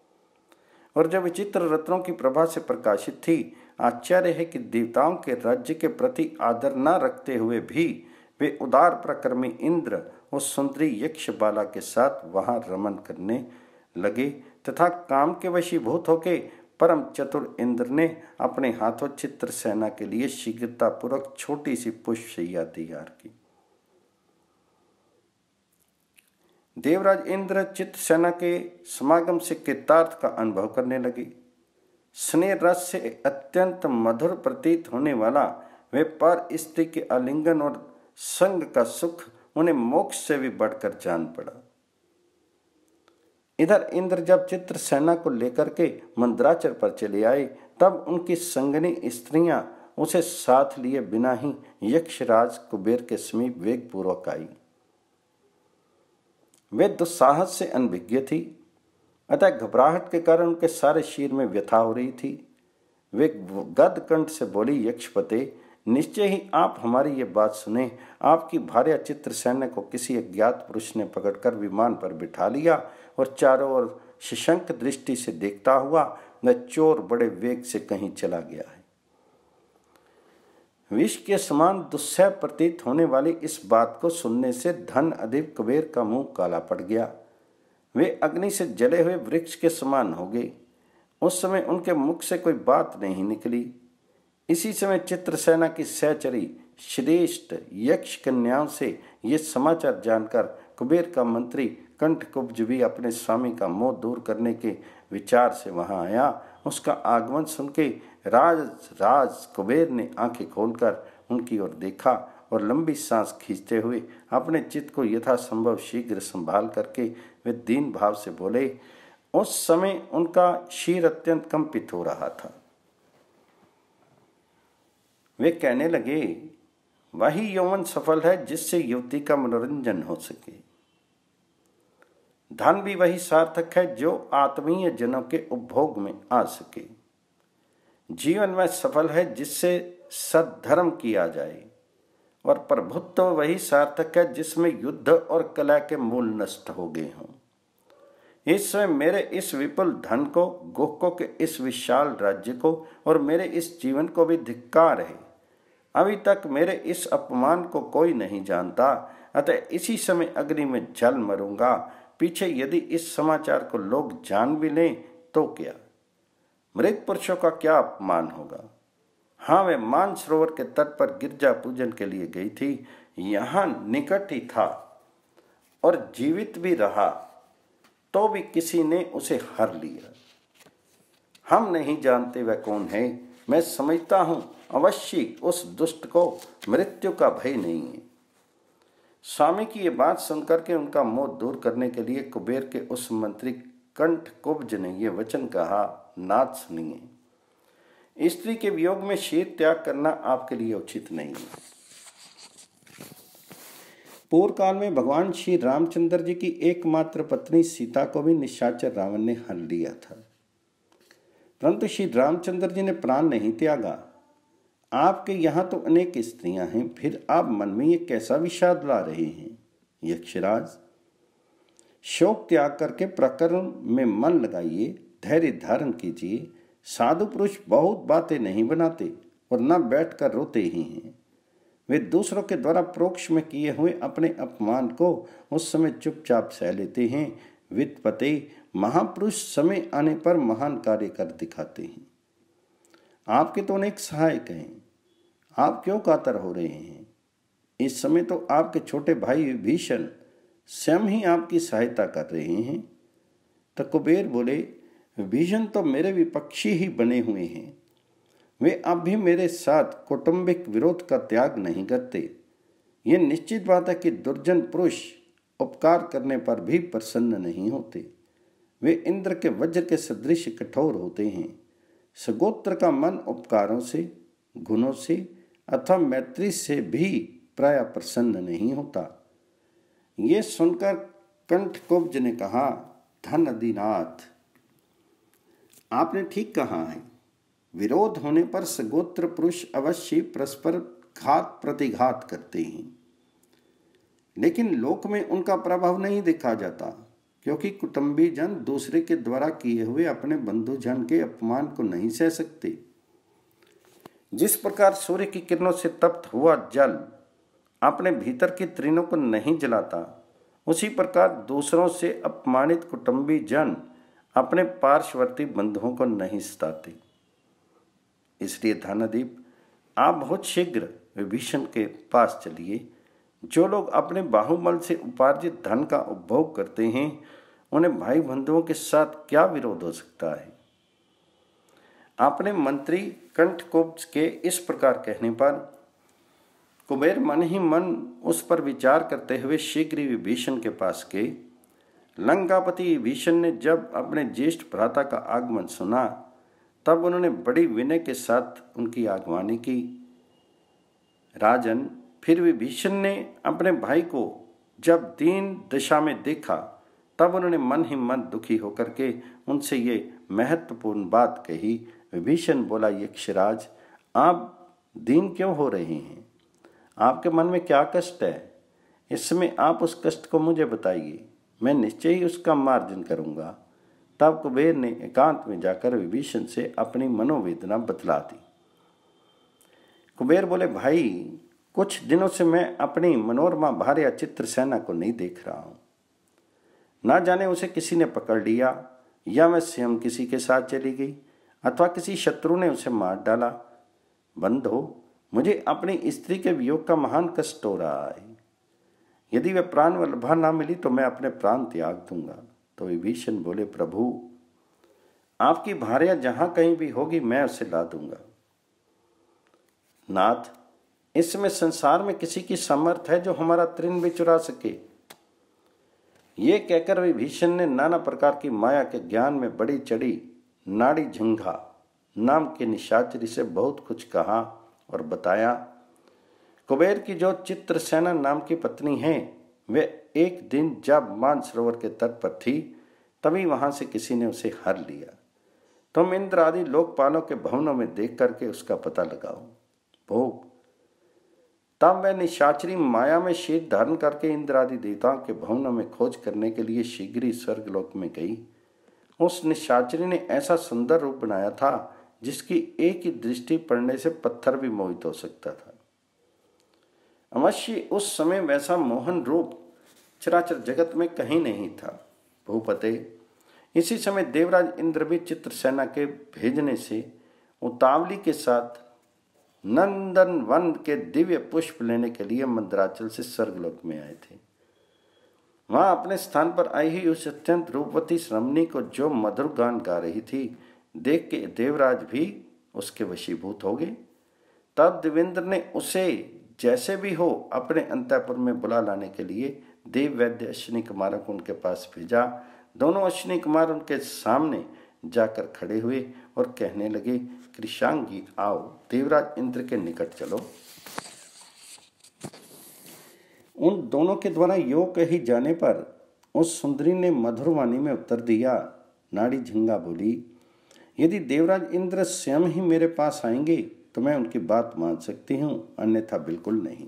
और जब विचित्र रत्नों की प्रभा से प्रकाशित थी, आश्चर्य है कि देवताओं के राज्य के प्रति आदर न रखते हुए भी वे उदार प्रकर्मी इंद्र उस सुंदरी यक्ष बाला के साथ वहां रमन करने लगे तथा काम के वशीभूत होके परम चतुर इंद्र ने अपने हाथों चित्रसेना के लिए शीघ्रतापूर्वक छोटी सी पुष्प शैया तैयार की। देवराज इंद्र चित्रसेना के समागम से कृतार्थ का अनुभव करने लगे। स्नेह रस से अत्यंत मधुर प्रतीत होने वाला वे पर स्त्री के आलिंगन और संग का सुख उन्हें मोक्ष से भी बढ़कर जान पड़ा। इधर इंद्र जब चित्रसेना को लेकर के मंदराचल पर चले आए, तब उनकी संगनी स्त्रियां उसे साथ लिए बिना ही यक्षराज कुबेर के समीप वेगपूर्वक आई। वे दुस्साहस से अनभिज्ञ थी, अतः घबराहट के कारण उनके सारे शरीर में व्यथा हो रही थी। वे गद कंठ से बोली, यक्षपते, निश्चय ही आप हमारी ये बात सुने। आपकी भार्या चित्रसेना को किसी अज्ञात पुरुष ने पकड़कर विमान पर बिठा लिया और चारों ओर सशंक दृष्टि से देखता हुआ वह चोर बड़े वेग से कहीं चला गया है। विष के समान दुस्सह प्रतीत होने वाली इस बात को सुनने से धन अधिक कुबेर का मुंह काला पड़ गया। वे अग्नि से जले हुए वृक्ष के समान हो गए। उस समय उनके मुख से कोई बात नहीं निकली। इसी समय चित्रसेना की सहचरी श्रेष्ठ यक्ष कन्याओं से ये समाचार जानकर कुबेर का मंत्री कंठकुब्ज भी अपने स्वामी का मोह दूर करने के विचार से वहां आया। उसका आगमन सुन के राज राज कुबेर ने आंखें खोलकर उनकी ओर देखा और लंबी सांस खींचते हुए अपने चित्त को यथासंभव शीघ्र संभाल करके वे दीन भाव से बोले। उस समय उनका शीर अत्यंत कंपित हो रहा था। वे कहने लगे, वही यौवन सफल है जिससे युवती का मनोरंजन हो सके। धन भी वही सार्थक है जो आत्मीय जनों के उपभोग में आ सके। जीवन में सफल है जिससे सद्धर्म किया जाए, और प्रभुत्व वही सार्थक है जिसमें युद्ध और कला के मूल नष्ट हो गए हों। इस समय मेरे इस विपुल धन को, गोहकों के इस विशाल राज्य को और मेरे इस जीवन को भी धिक्कार है। अभी तक मेरे इस अपमान को कोई नहीं जानता, अतः इसी समय अग्नि में जल मरूंगा। पीछे यदि इस समाचार को लोग जान भी लें तो क्या, मृत पुरुषों का क्या अपमान होगा। हाँ, वे मानसरोवर के तट पर गिरजा पूजन के लिए गई थी, यहाँ निकट ही था और जीवित भी रहा, तो भी किसी ने उसे हर लिया। हम नहीं जानते वह कौन है। मैं समझता हूं अवश्य उस दुष्ट को मृत्यु का भय नहीं है। स्वामी की ये बात सुनकर के उनका मोह दूर करने के लिए कुबेर के उस मंत्री कंठकुब्ज ने ये वचन कहा, नाथ सुनिए, स्त्री के वियोग में शीर त्याग करना आपके लिए उचित नहीं है। पूर्व काल में भगवान श्री रामचंद्र जी की एकमात्र पत्नी सीता को भी निशाचर रावण ने हर लिया था, परंतु श्री रामचंद्र जी ने प्राण नहीं त्यागा। आपके यहाँ तो अनेक स्त्रियां हैं, फिर आप मन में ये कैसा विषाद ला रहे हैं। यक्षराज, शोक त्याग करके प्रकरण में मन लगाइए, धैर्य धारण कीजिए। साधु पुरुष बहुत बातें नहीं बनाते और न बैठकर रोते ही हैं। वे दूसरों के द्वारा प्रोक्ष में किए हुए अपने अपमान को उस समय चुपचाप सह लेते हैं। वित्तपते महापुरुष समय आने पर महान कार्य कर दिखाते हैं। आपके तो अनेक सहायक हैं, आप क्यों कातर हो रहे हैं। इस समय तो आपके छोटे भाई विभीषण स्वयं ही आपकी सहायता कर रहे हैं। तो कुबेर बोले, विभीषण तो मेरे विपक्षी ही बने हुए हैं। वे अब भी मेरे साथ कौटुंबिक विरोध का त्याग नहीं करते। ये निश्चित बात है कि दुर्जन पुरुष उपकार करने पर भी प्रसन्न नहीं होते। वे इंद्र के वज्र के सदृश कठोर होते हैं। सगोत्र का मन उपकारों से, गुणों से अथवा मैत्री से भी प्राय प्रसन्न नहीं होता। ये सुनकर कंठकुब्ज ने कहा, धन अधिनाथ, आपने ठीक कहा है। विरोध होने पर सगोत्र पुरुष अवश्य परस्पर घात प्रतिघात करते हैं, लेकिन लोक में उनका प्रभाव नहीं देखा जाता, क्योंकि कुटुंबी जन दूसरे के द्वारा किए हुए अपने बंधु जन के अपमान को नहीं सह सकते। जिस प्रकार सूर्य की किरणों से तप्त हुआ जल अपने भीतर की तृणों को नहीं जलाता, उसी प्रकार दूसरों से अपमानित कुटुंबी जन अपने पार्श्ववर्ती बंधुओं को नहीं सताते। इसलिए धनादीप, आप बहुत शीघ्र विभीषण के पास चलिए। जो लोग अपने बाहुबल से उपार्जित धन का उपभोग करते हैं, उन्हें भाई बंधुओं के साथ क्या विरोध हो सकता है। अपने मंत्री कंठकोप के इस प्रकार कहने पर कुबेर मन ही मन उस पर विचार करते हुए शीघ्र ही विभीषण के पास गए। लंकापति विभीषण ने जब अपने ज्येष्ठ भ्राता का आगमन सुना, तब उन्होंने बड़ी विनय के साथ उनकी आगवानी की। राजन, फिर विभीषण ने अपने भाई को जब दीन दशा में देखा, तब उन्होंने मन ही मन दुखी होकर के उनसे ये महत्वपूर्ण बात कही। विभीषण बोला, यक्षराज, आप दीन क्यों हो रहे हैं? आपके मन में क्या कष्ट है? इस समय आप उस कष्ट को मुझे बताइए, मैं निश्चय ही उसका मार्जन करूंगा। तब कुबेर ने एकांत में जाकर विभीषण से अपनी मनोवेदना बतला दी। कुबेर बोले, भाई, कुछ दिनों से मैं अपनी मनोरमा भार्या चित्रसेना को नहीं देख रहा हूं। ना जाने उसे किसी ने पकड़ लिया, या मैं स्वयं किसी के साथ चली गई, अथवा किसी शत्रु ने उसे मार डाला। बंधो, मुझे अपनी स्त्री के वियोग का महान कष्ट हो रहा है। यदि वह प्राण वल्लभा ना मिली तो मैं अपने प्राण त्याग दूंगा। तो विभीषण बोले, प्रभु, आपकी भार्या जहां कहीं भी होगी मैं उसे ला दूंगा। नाथ, इसमें संसार में किसी की समर्थ है जो हमारा तृण भी चुरा सके। ये कहकर विभीषण ने नाना प्रकार की माया के ज्ञान में बड़ी चढ़ी नाड़ी झंघा नाम के निशाचरी से बहुत कुछ कहा और बताया। कुबेर की जो चित्रसेना नाम की पत्नी है, वे एक दिन जब मानसरोवर के तट पर थी, तभी वहां से किसी ने उसे हर लिया। तुम इंद्र आदि लोकपालों के भवनों में देख करके उसका पता लगाओ। भोग, तब वह निशाचरी माया में शीत धारण करके इंद्र आदि देवताओं के भवनों में खोज करने के लिए शीघ्र ही स्वर्गलोक में गई। उस निशाचरी ने ऐसा सुंदर रूप बनाया था जिसकी एक ही दृष्टि पड़ने से पत्थर भी मोहित हो सकता था। अवश्य उस समय वैसा मोहन रूप चराचर जगत में कहीं नहीं था। भूपते, इसी समय देवराज इंद्र भी चित्रसेना के भेजने से उतावली के साथ नंदन वन के दिव्य पुष्प लेने के लिए मंदराचल से स्वर्गलोक में आए थे। वहां अपने स्थान पर आई ही उस अत्यंत रूपवती श्रमणी को जो मधुर गान गा रही थी, देख के देवराज भी उसके वशीभूत हो गए। तब देवेंद्र ने उसे जैसे भी हो अपने अंतःपुर में बुला लाने के लिए देव वैद्य अश्विनी कुमारों को उनके पास भेजा। दोनों अश्विनी कुमार उनके सामने जाकर खड़े हुए और कहने लगे, कृशांगी, आओ देवराज इंद्र के निकट चलो। उन दोनों के द्वारा यो कही जाने पर उस सुंदरी ने मधुरवाणी में उत्तर दिया। नाड़ी झंगा बोली, यदि देवराज इंद्र स्वयं ही मेरे पास आएंगे तो मैं उनकी बात मान सकती हूं, अन्यथा बिल्कुल नहीं।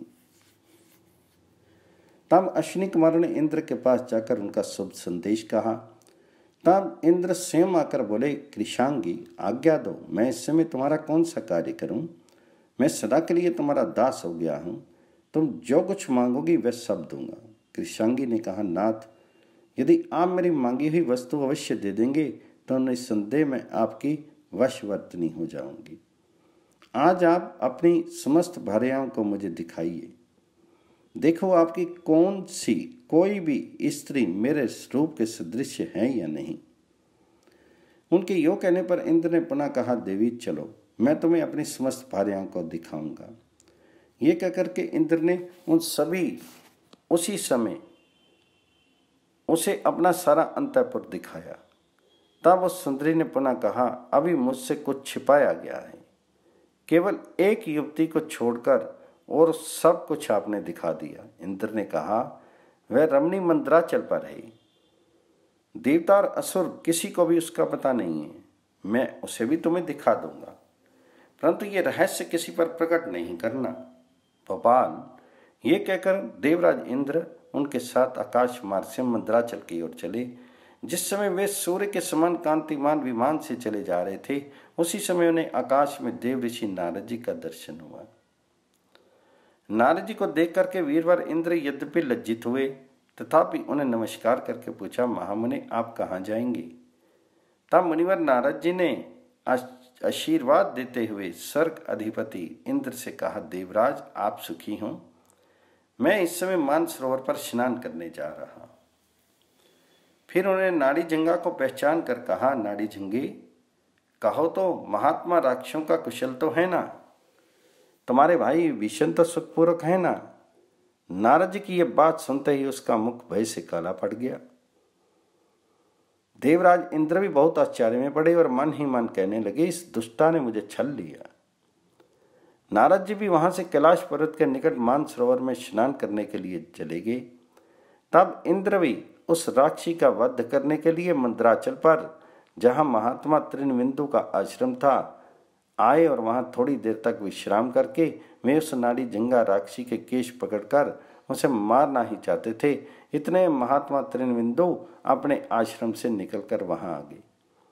तब अश्विनी कुमारों ने इंद्र के पास जाकर उनका शुभ संदेश कहा। तब इंद्र स्वयं आकर बोले, कृशांगी, आज्ञा दो, मैं इस समय तुम्हारा कौन सा कार्य करूं? मैं सदा के लिए तुम्हारा दास हो गया हूं। तुम जो कुछ मांगोगी वह सब दूंगा। कृशांगी ने कहा, नाथ, यदि आप मेरी मांगी हुई वस्तु अवश्य दे देंगे तो निस्संदेह मैं आपकी वशवर्तनी हो जाऊंगी। आज आप अपनी समस्त भार्याओं को मुझे दिखाइए। देखो आपकी कौन सी कोई भी स्त्री मेरे रूप के सदृश है या नहीं। उनके यो कहने पर इंद्र ने पुनः कहा, देवी चलो, मैं तुम्हें अपनी समस्त भार्याओं को दिखाऊंगा। ये कहकर के इंद्र ने उन सभी उसी समय उसे अपना सारा अंतःपुर दिखाया। तब उस सुंदरी ने पुनः कहा, अभी मुझसे कुछ छिपाया गया है, केवल एक युवती को छोड़कर और सब कुछ आपने दिखा दिया। इंद्र ने कहा, वह रमणी मंदराचल पर है। देवता और असुर किसी को भी उसका पता नहीं है। मैं उसे भी तुम्हें दिखा दूंगा, परंतु ये रहस्य किसी पर प्रकट नहीं करना। भोपाल, ये कहकर देवराज इंद्र उनके साथ आकाश मार्ग से मंदराचल की ओर चले। जिस समय वे सूर्य के समान कांतिमान विमान से चले जा रहे थे, उसी समय उन्हें आकाश में देव ऋषि नारद जी का दर्शन हुआ। नारद जी को देख करके वीरवर इंद्र यद्यपि लज्जित हुए, तथापि उन्हें नमस्कार करके पूछा, महामुनि, आप कहाँ जाएंगे? तब मुनिवर नारद जी ने आशीर्वाद देते हुए स्वर्ग अधिपति इंद्र से कहा, देवराज आप सुखी हों, मैं इस समय मानसरोवर पर स्नान करने जा रहा हूं। फिर उन्होंने नाड़ी जंगा को पहचान कर कहा, नाड़ी जंगी कहो तो महात्मा राक्षसों का कुशल तो है ना, तुम्हारे भाई विष्णु तो सुखपूर्वक है ना। नारद जी की यह बात सुनते ही उसका मुख भय से काला पड़ गया। देवराज इंद्र भी बहुत आश्चर्य में पड़े और मन ही मन कहने लगे, इस दुष्टा ने मुझे छल लिया। नारद जी भी वहां से कैलाश पर्वत के निकट मानसरोवर में स्नान करने के लिए चले गए। तब इंद्र भी उस राक्षसी का वध करने के लिए मंदराचल पर, जहां महात्मा त्रिनविंदु का आश्रम था, आए और वहां थोड़ी देर तक विश्राम करके वे उस नाड़ी जंगा राक्षसी के केश पकड़कर उसे मारना ही चाहते थे। इतने महात्मा त्रिनविंदु अपने आश्रम से निकलकर वहां आ गए।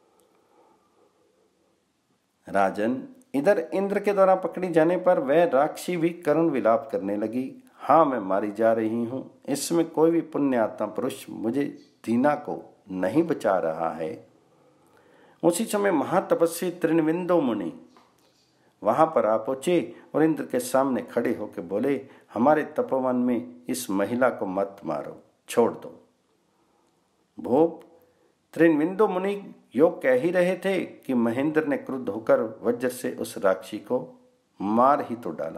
राजन, इधर इंद्र के द्वारा पकड़ी जाने पर वह राक्षसी भी करुण विलाप करने लगी। हाँ, मैं मारी जा रही हूं, इसमें कोई भी पुण्य आत्मा पुरुष मुझे दीना को नहीं बचा रहा है। उसी समय महातपस्वी त्रिनविंदु मुनि वहां पर आ पहुंचे और इंद्र के सामने खड़े होकर बोले, हमारे तपोवन में इस महिला को मत मारो, छोड़ दो। भूप, त्रिनविंदु मुनि यो कह ही रहे थे कि महेंद्र ने क्रुद्ध होकर वज्र से उस राक्षसी को मार ही तो डाला।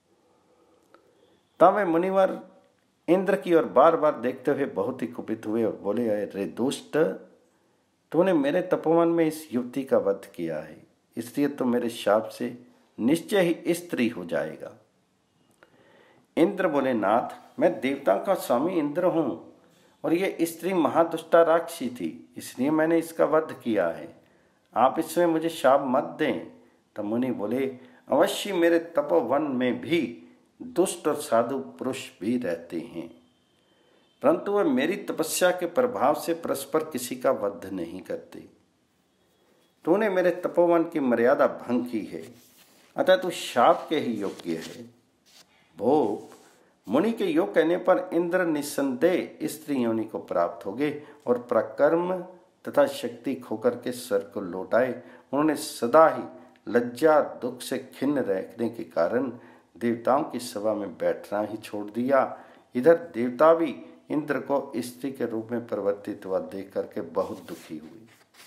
तब वे मुनिवर इंद्र की ओर बार बार देखते हुए बहुत ही कुपित हुए और बोले, अरे दुष्ट, तूने मेरे तपोवन में इस युवती का वध किया है, इसलिए तो मेरे शाप से निश्चय ही स्त्री हो जाएगा। इंद्र बोले, नाथ, मैं देवता का स्वामी इंद्र हूं और ये स्त्री महादुष्टा राक्षसी थी, इसलिए मैंने इसका वध किया है। आप इसमें मुझे शाप मत दें। तब मुनि बोले, अवश्य मेरे तपोवन में भी दुष्ट और साधु पुरुष भी रहते हैं, परंतु वे मेरी तपस्या के प्रभाव से परस्पर किसी का वध नहीं करते। तूने मेरे तपोवन की मर्यादा भंग की है, अतः तू शाप के ही योग्य है। भूप, मुनि के योग कहने पर इंद्र निस्संदेह स्त्री योनि को प्राप्त हो गए और प्रकर्म तथा शक्ति खोकर के स्वर्ग को लौट आए। उन्होंने सदा ही लज्जा दुख से खिन्न रहने के कारण देवताओं की सभा में बैठना ही छोड़ दिया। इधर देवता भी इंद्र को स्त्री के रूप में परिवर्तित हुआ देख करके बहुत दुखी हुए।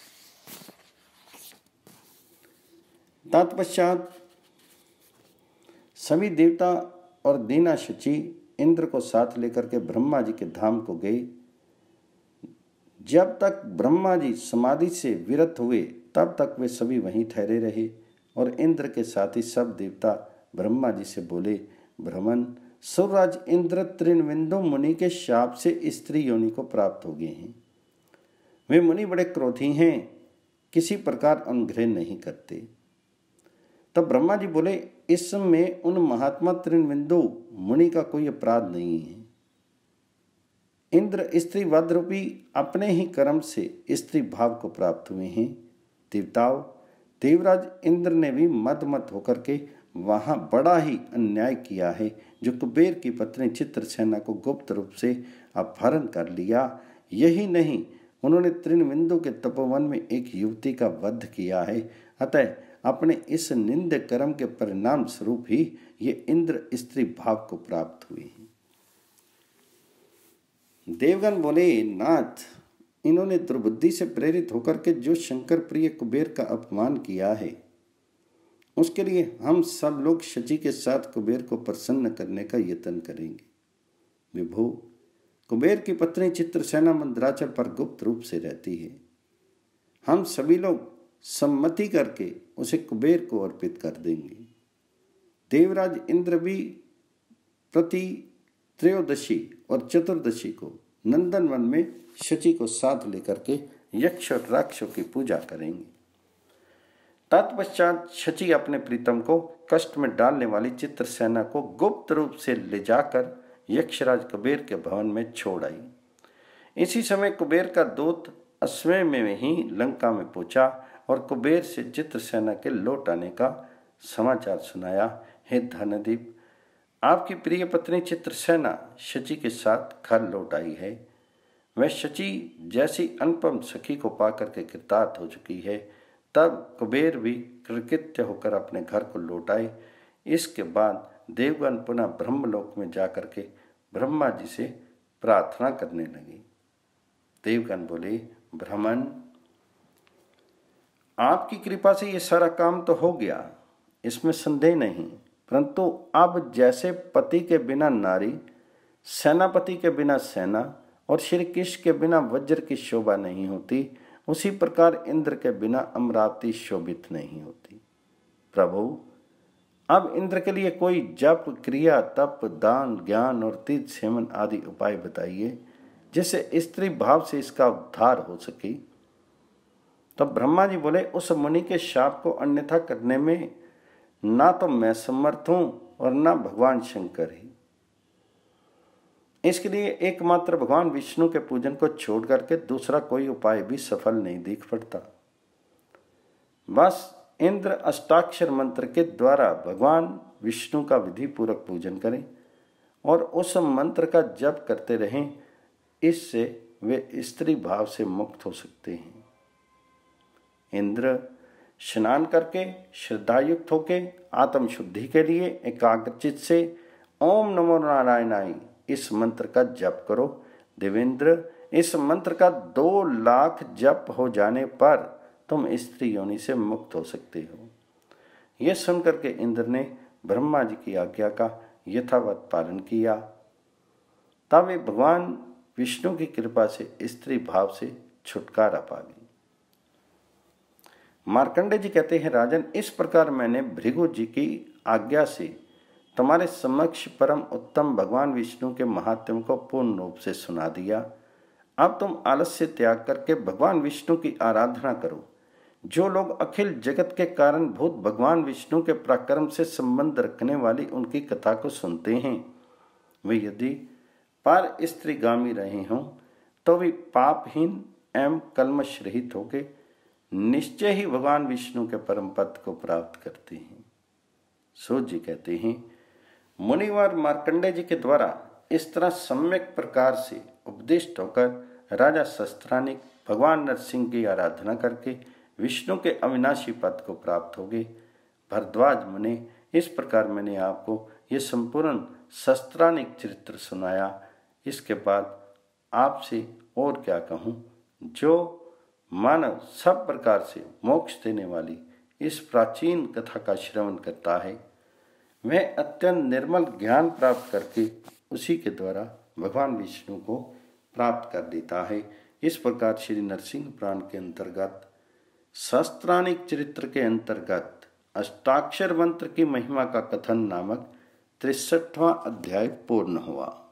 तत्पश्चात सभी देवता और दीना शची इंद्र को साथ लेकर के ब्रह्मा जी के धाम को गए। जब तक ब्रह्मा जी समाधि से विरत हुए तब तक वे सभी वहीं ठहरे रहे और इंद्र के साथ ही सब देवता ब्रह्मा जी से बोले, ब्रह्मन, सुरराज इंद्र त्रिनविंदु मुनि के शाप से स्त्री योनि को प्राप्त हो गए हैं। वे मुनि बड़े क्रोधी हैं, किसी प्रकार अनुग्रह नहीं करते। तब ब्रह्मा जी बोले, इसमें उन महात्मा त्रिनविंदु मुनि का कोई अपराध नहीं है। इंद्र स्त्री वध रूपी अपने ही कर्म से स्त्री भाव को प्राप्त हुए हैं। देवताओं, देवराज इंद्र ने भी मद मत होकर के वहां बड़ा ही अन्याय किया है, जो कुबेर की पत्नी चित्रसेना को गुप्त रूप से अपहरण कर लिया। यही नहीं, उन्होंने त्रिनविंदु के तपोवन में एक युवती का वध किया है। अतः अपने इस निंद कर्म के परिणाम स्वरूप ही ये इंद्र स्त्री भाव को प्राप्त हुए हैं। देवगण बोले, नाथ, इन्होंने दुर्बुद्धि से प्रेरित होकर के जो शंकर प्रिय कुबेर का अपमान किया है, उसके लिए हम सब लोग शची के साथ कुबेर को प्रसन्न करने का यत्न करेंगे। विभु, कुबेर की पत्नी चित्रसेना मंदराचल पर गुप्त रूप से रहती है। हम सभी लोग सम्मति करके उसे कुबेर को अर्पित कर देंगे। देवराज इंद्र भी प्रति त्रयोदशी और चतुर्दशी को नंदनवन में शची को साथ लेकर के यक्ष और राक्षसों की पूजा करेंगे। तत्पश्चात शची अपने प्रीतम को कष्ट में डालने वाली चित्रसेना को गुप्त रूप से ले जाकर यक्षराज कुबेर के भवन में छोड़ आई। इसी समय कुबेर का दूत अश्वमेध में ही लंका में पहुंचा और कुबेर से चित्रसेना के लौट आने का समाचार सुनाया। हे धनदीप, आपकी प्रिय पत्नी चित्रसेना शची के साथ घर लौट आई है। वह शची जैसी अनुपम सखी को पाकर के कृतार्थ हो चुकी है। तब कुबेर भी कृतकृत्य होकर अपने घर को लौट आए। इसके बाद देवगण पुनः ब्रह्मलोक में जाकर के ब्रह्मा जी से प्रार्थना करने लगे। देवगण बोले, ब्राह्मण, आपकी कृपा से ये सारा काम तो हो गया, इसमें संदेह नहीं, परंतु अब जैसे पति के बिना नारी, सेनापति के बिना सेना और श्री कृष्ण के बिना वज्र की शोभा नहीं होती, उसी प्रकार इंद्र के बिना अमरावती शोभित नहीं होती। प्रभु, अब इंद्र के लिए कोई जप, क्रिया, तप, दान, ज्ञान और तीर्थ सेवन आदि उपाय बताइए, जिससे स्त्री भाव से इसका उद्धार हो सके। तब तो ब्रह्मा जी बोले, उस मुनि के शाप को अन्यथा करने में ना तो मैं समर्थ हूं और ना भगवान शंकर ही। इसके लिए एकमात्र भगवान विष्णु के पूजन को छोड़ करके दूसरा कोई उपाय भी सफल नहीं दिख पड़ता। बस इंद्र अष्टाक्षर मंत्र के द्वारा भगवान विष्णु का विधि पूर्वक पूजन करें और उस मंत्र का जप करते रहें, इससे वे स्त्री भाव से मुक्त हो सकते हैं। इंद्र स्नान करके श्रद्धायुक्त होके आत्म शुद्धि के लिए एकाग्रचित से ओम नमो नारायणाय इस मंत्र का जप करो। देवेंद्र, इस मंत्र का दो लाख जप हो जाने पर तुम स्त्री योनि से मुक्त हो सकते हो। यह सुनकर के इंद्र ने ब्रह्मा जी की आज्ञा का यथावत पालन किया। तब वे भगवान विष्णु की कृपा से स्त्री भाव से छुटकारा पा गई। मार्कंडे जी कहते हैं, राजन, इस प्रकार मैंने भृगु जी की आज्ञा से तुम्हारे समक्ष परम उत्तम भगवान विष्णु के महात्म्य को पूर्ण रूप से सुना दिया। अब तुम आलस्य त्याग करके भगवान विष्णु की आराधना करो। जो लोग अखिल जगत के कारण भूत भगवान विष्णु के पराक्रम से संबंध रखने वाली उनकी कथा को सुनते हैं, वे यदि पार स्त्रीगामी रहे हों तो वे पापहीन एवं कलमश रहित होके निश्चय ही भगवान विष्णु के परम पद को प्राप्त करते हैं। सूत जी कहते हैं, मुनिवर मार्कंडे जी के द्वारा इस तरह सम्यक प्रकार से उपदिष्ट होकर राजा शस्त्रानिक भगवान नरसिंह की आराधना करके विष्णु के अविनाशी पद को प्राप्त हो गए। भरद्वाज मुनि, इस प्रकार मैंने आपको ये संपूर्ण शस्त्रानिक चरित्र सुनाया। इसके बाद आपसे और क्या कहूँ। जो मानव सब प्रकार से मोक्ष देने वाली इस प्राचीन कथा का श्रवण करता है, वह अत्यंत निर्मल ज्ञान प्राप्त करके उसी के द्वारा भगवान विष्णु को प्राप्त कर लेता है। इस प्रकार श्री नरसिंह पुराण के अंतर्गत शस्त्रानिक चरित्र के अंतर्गत अष्टाक्षर मंत्र की महिमा का कथन नामक तिरसठवां अध्याय पूर्ण हुआ।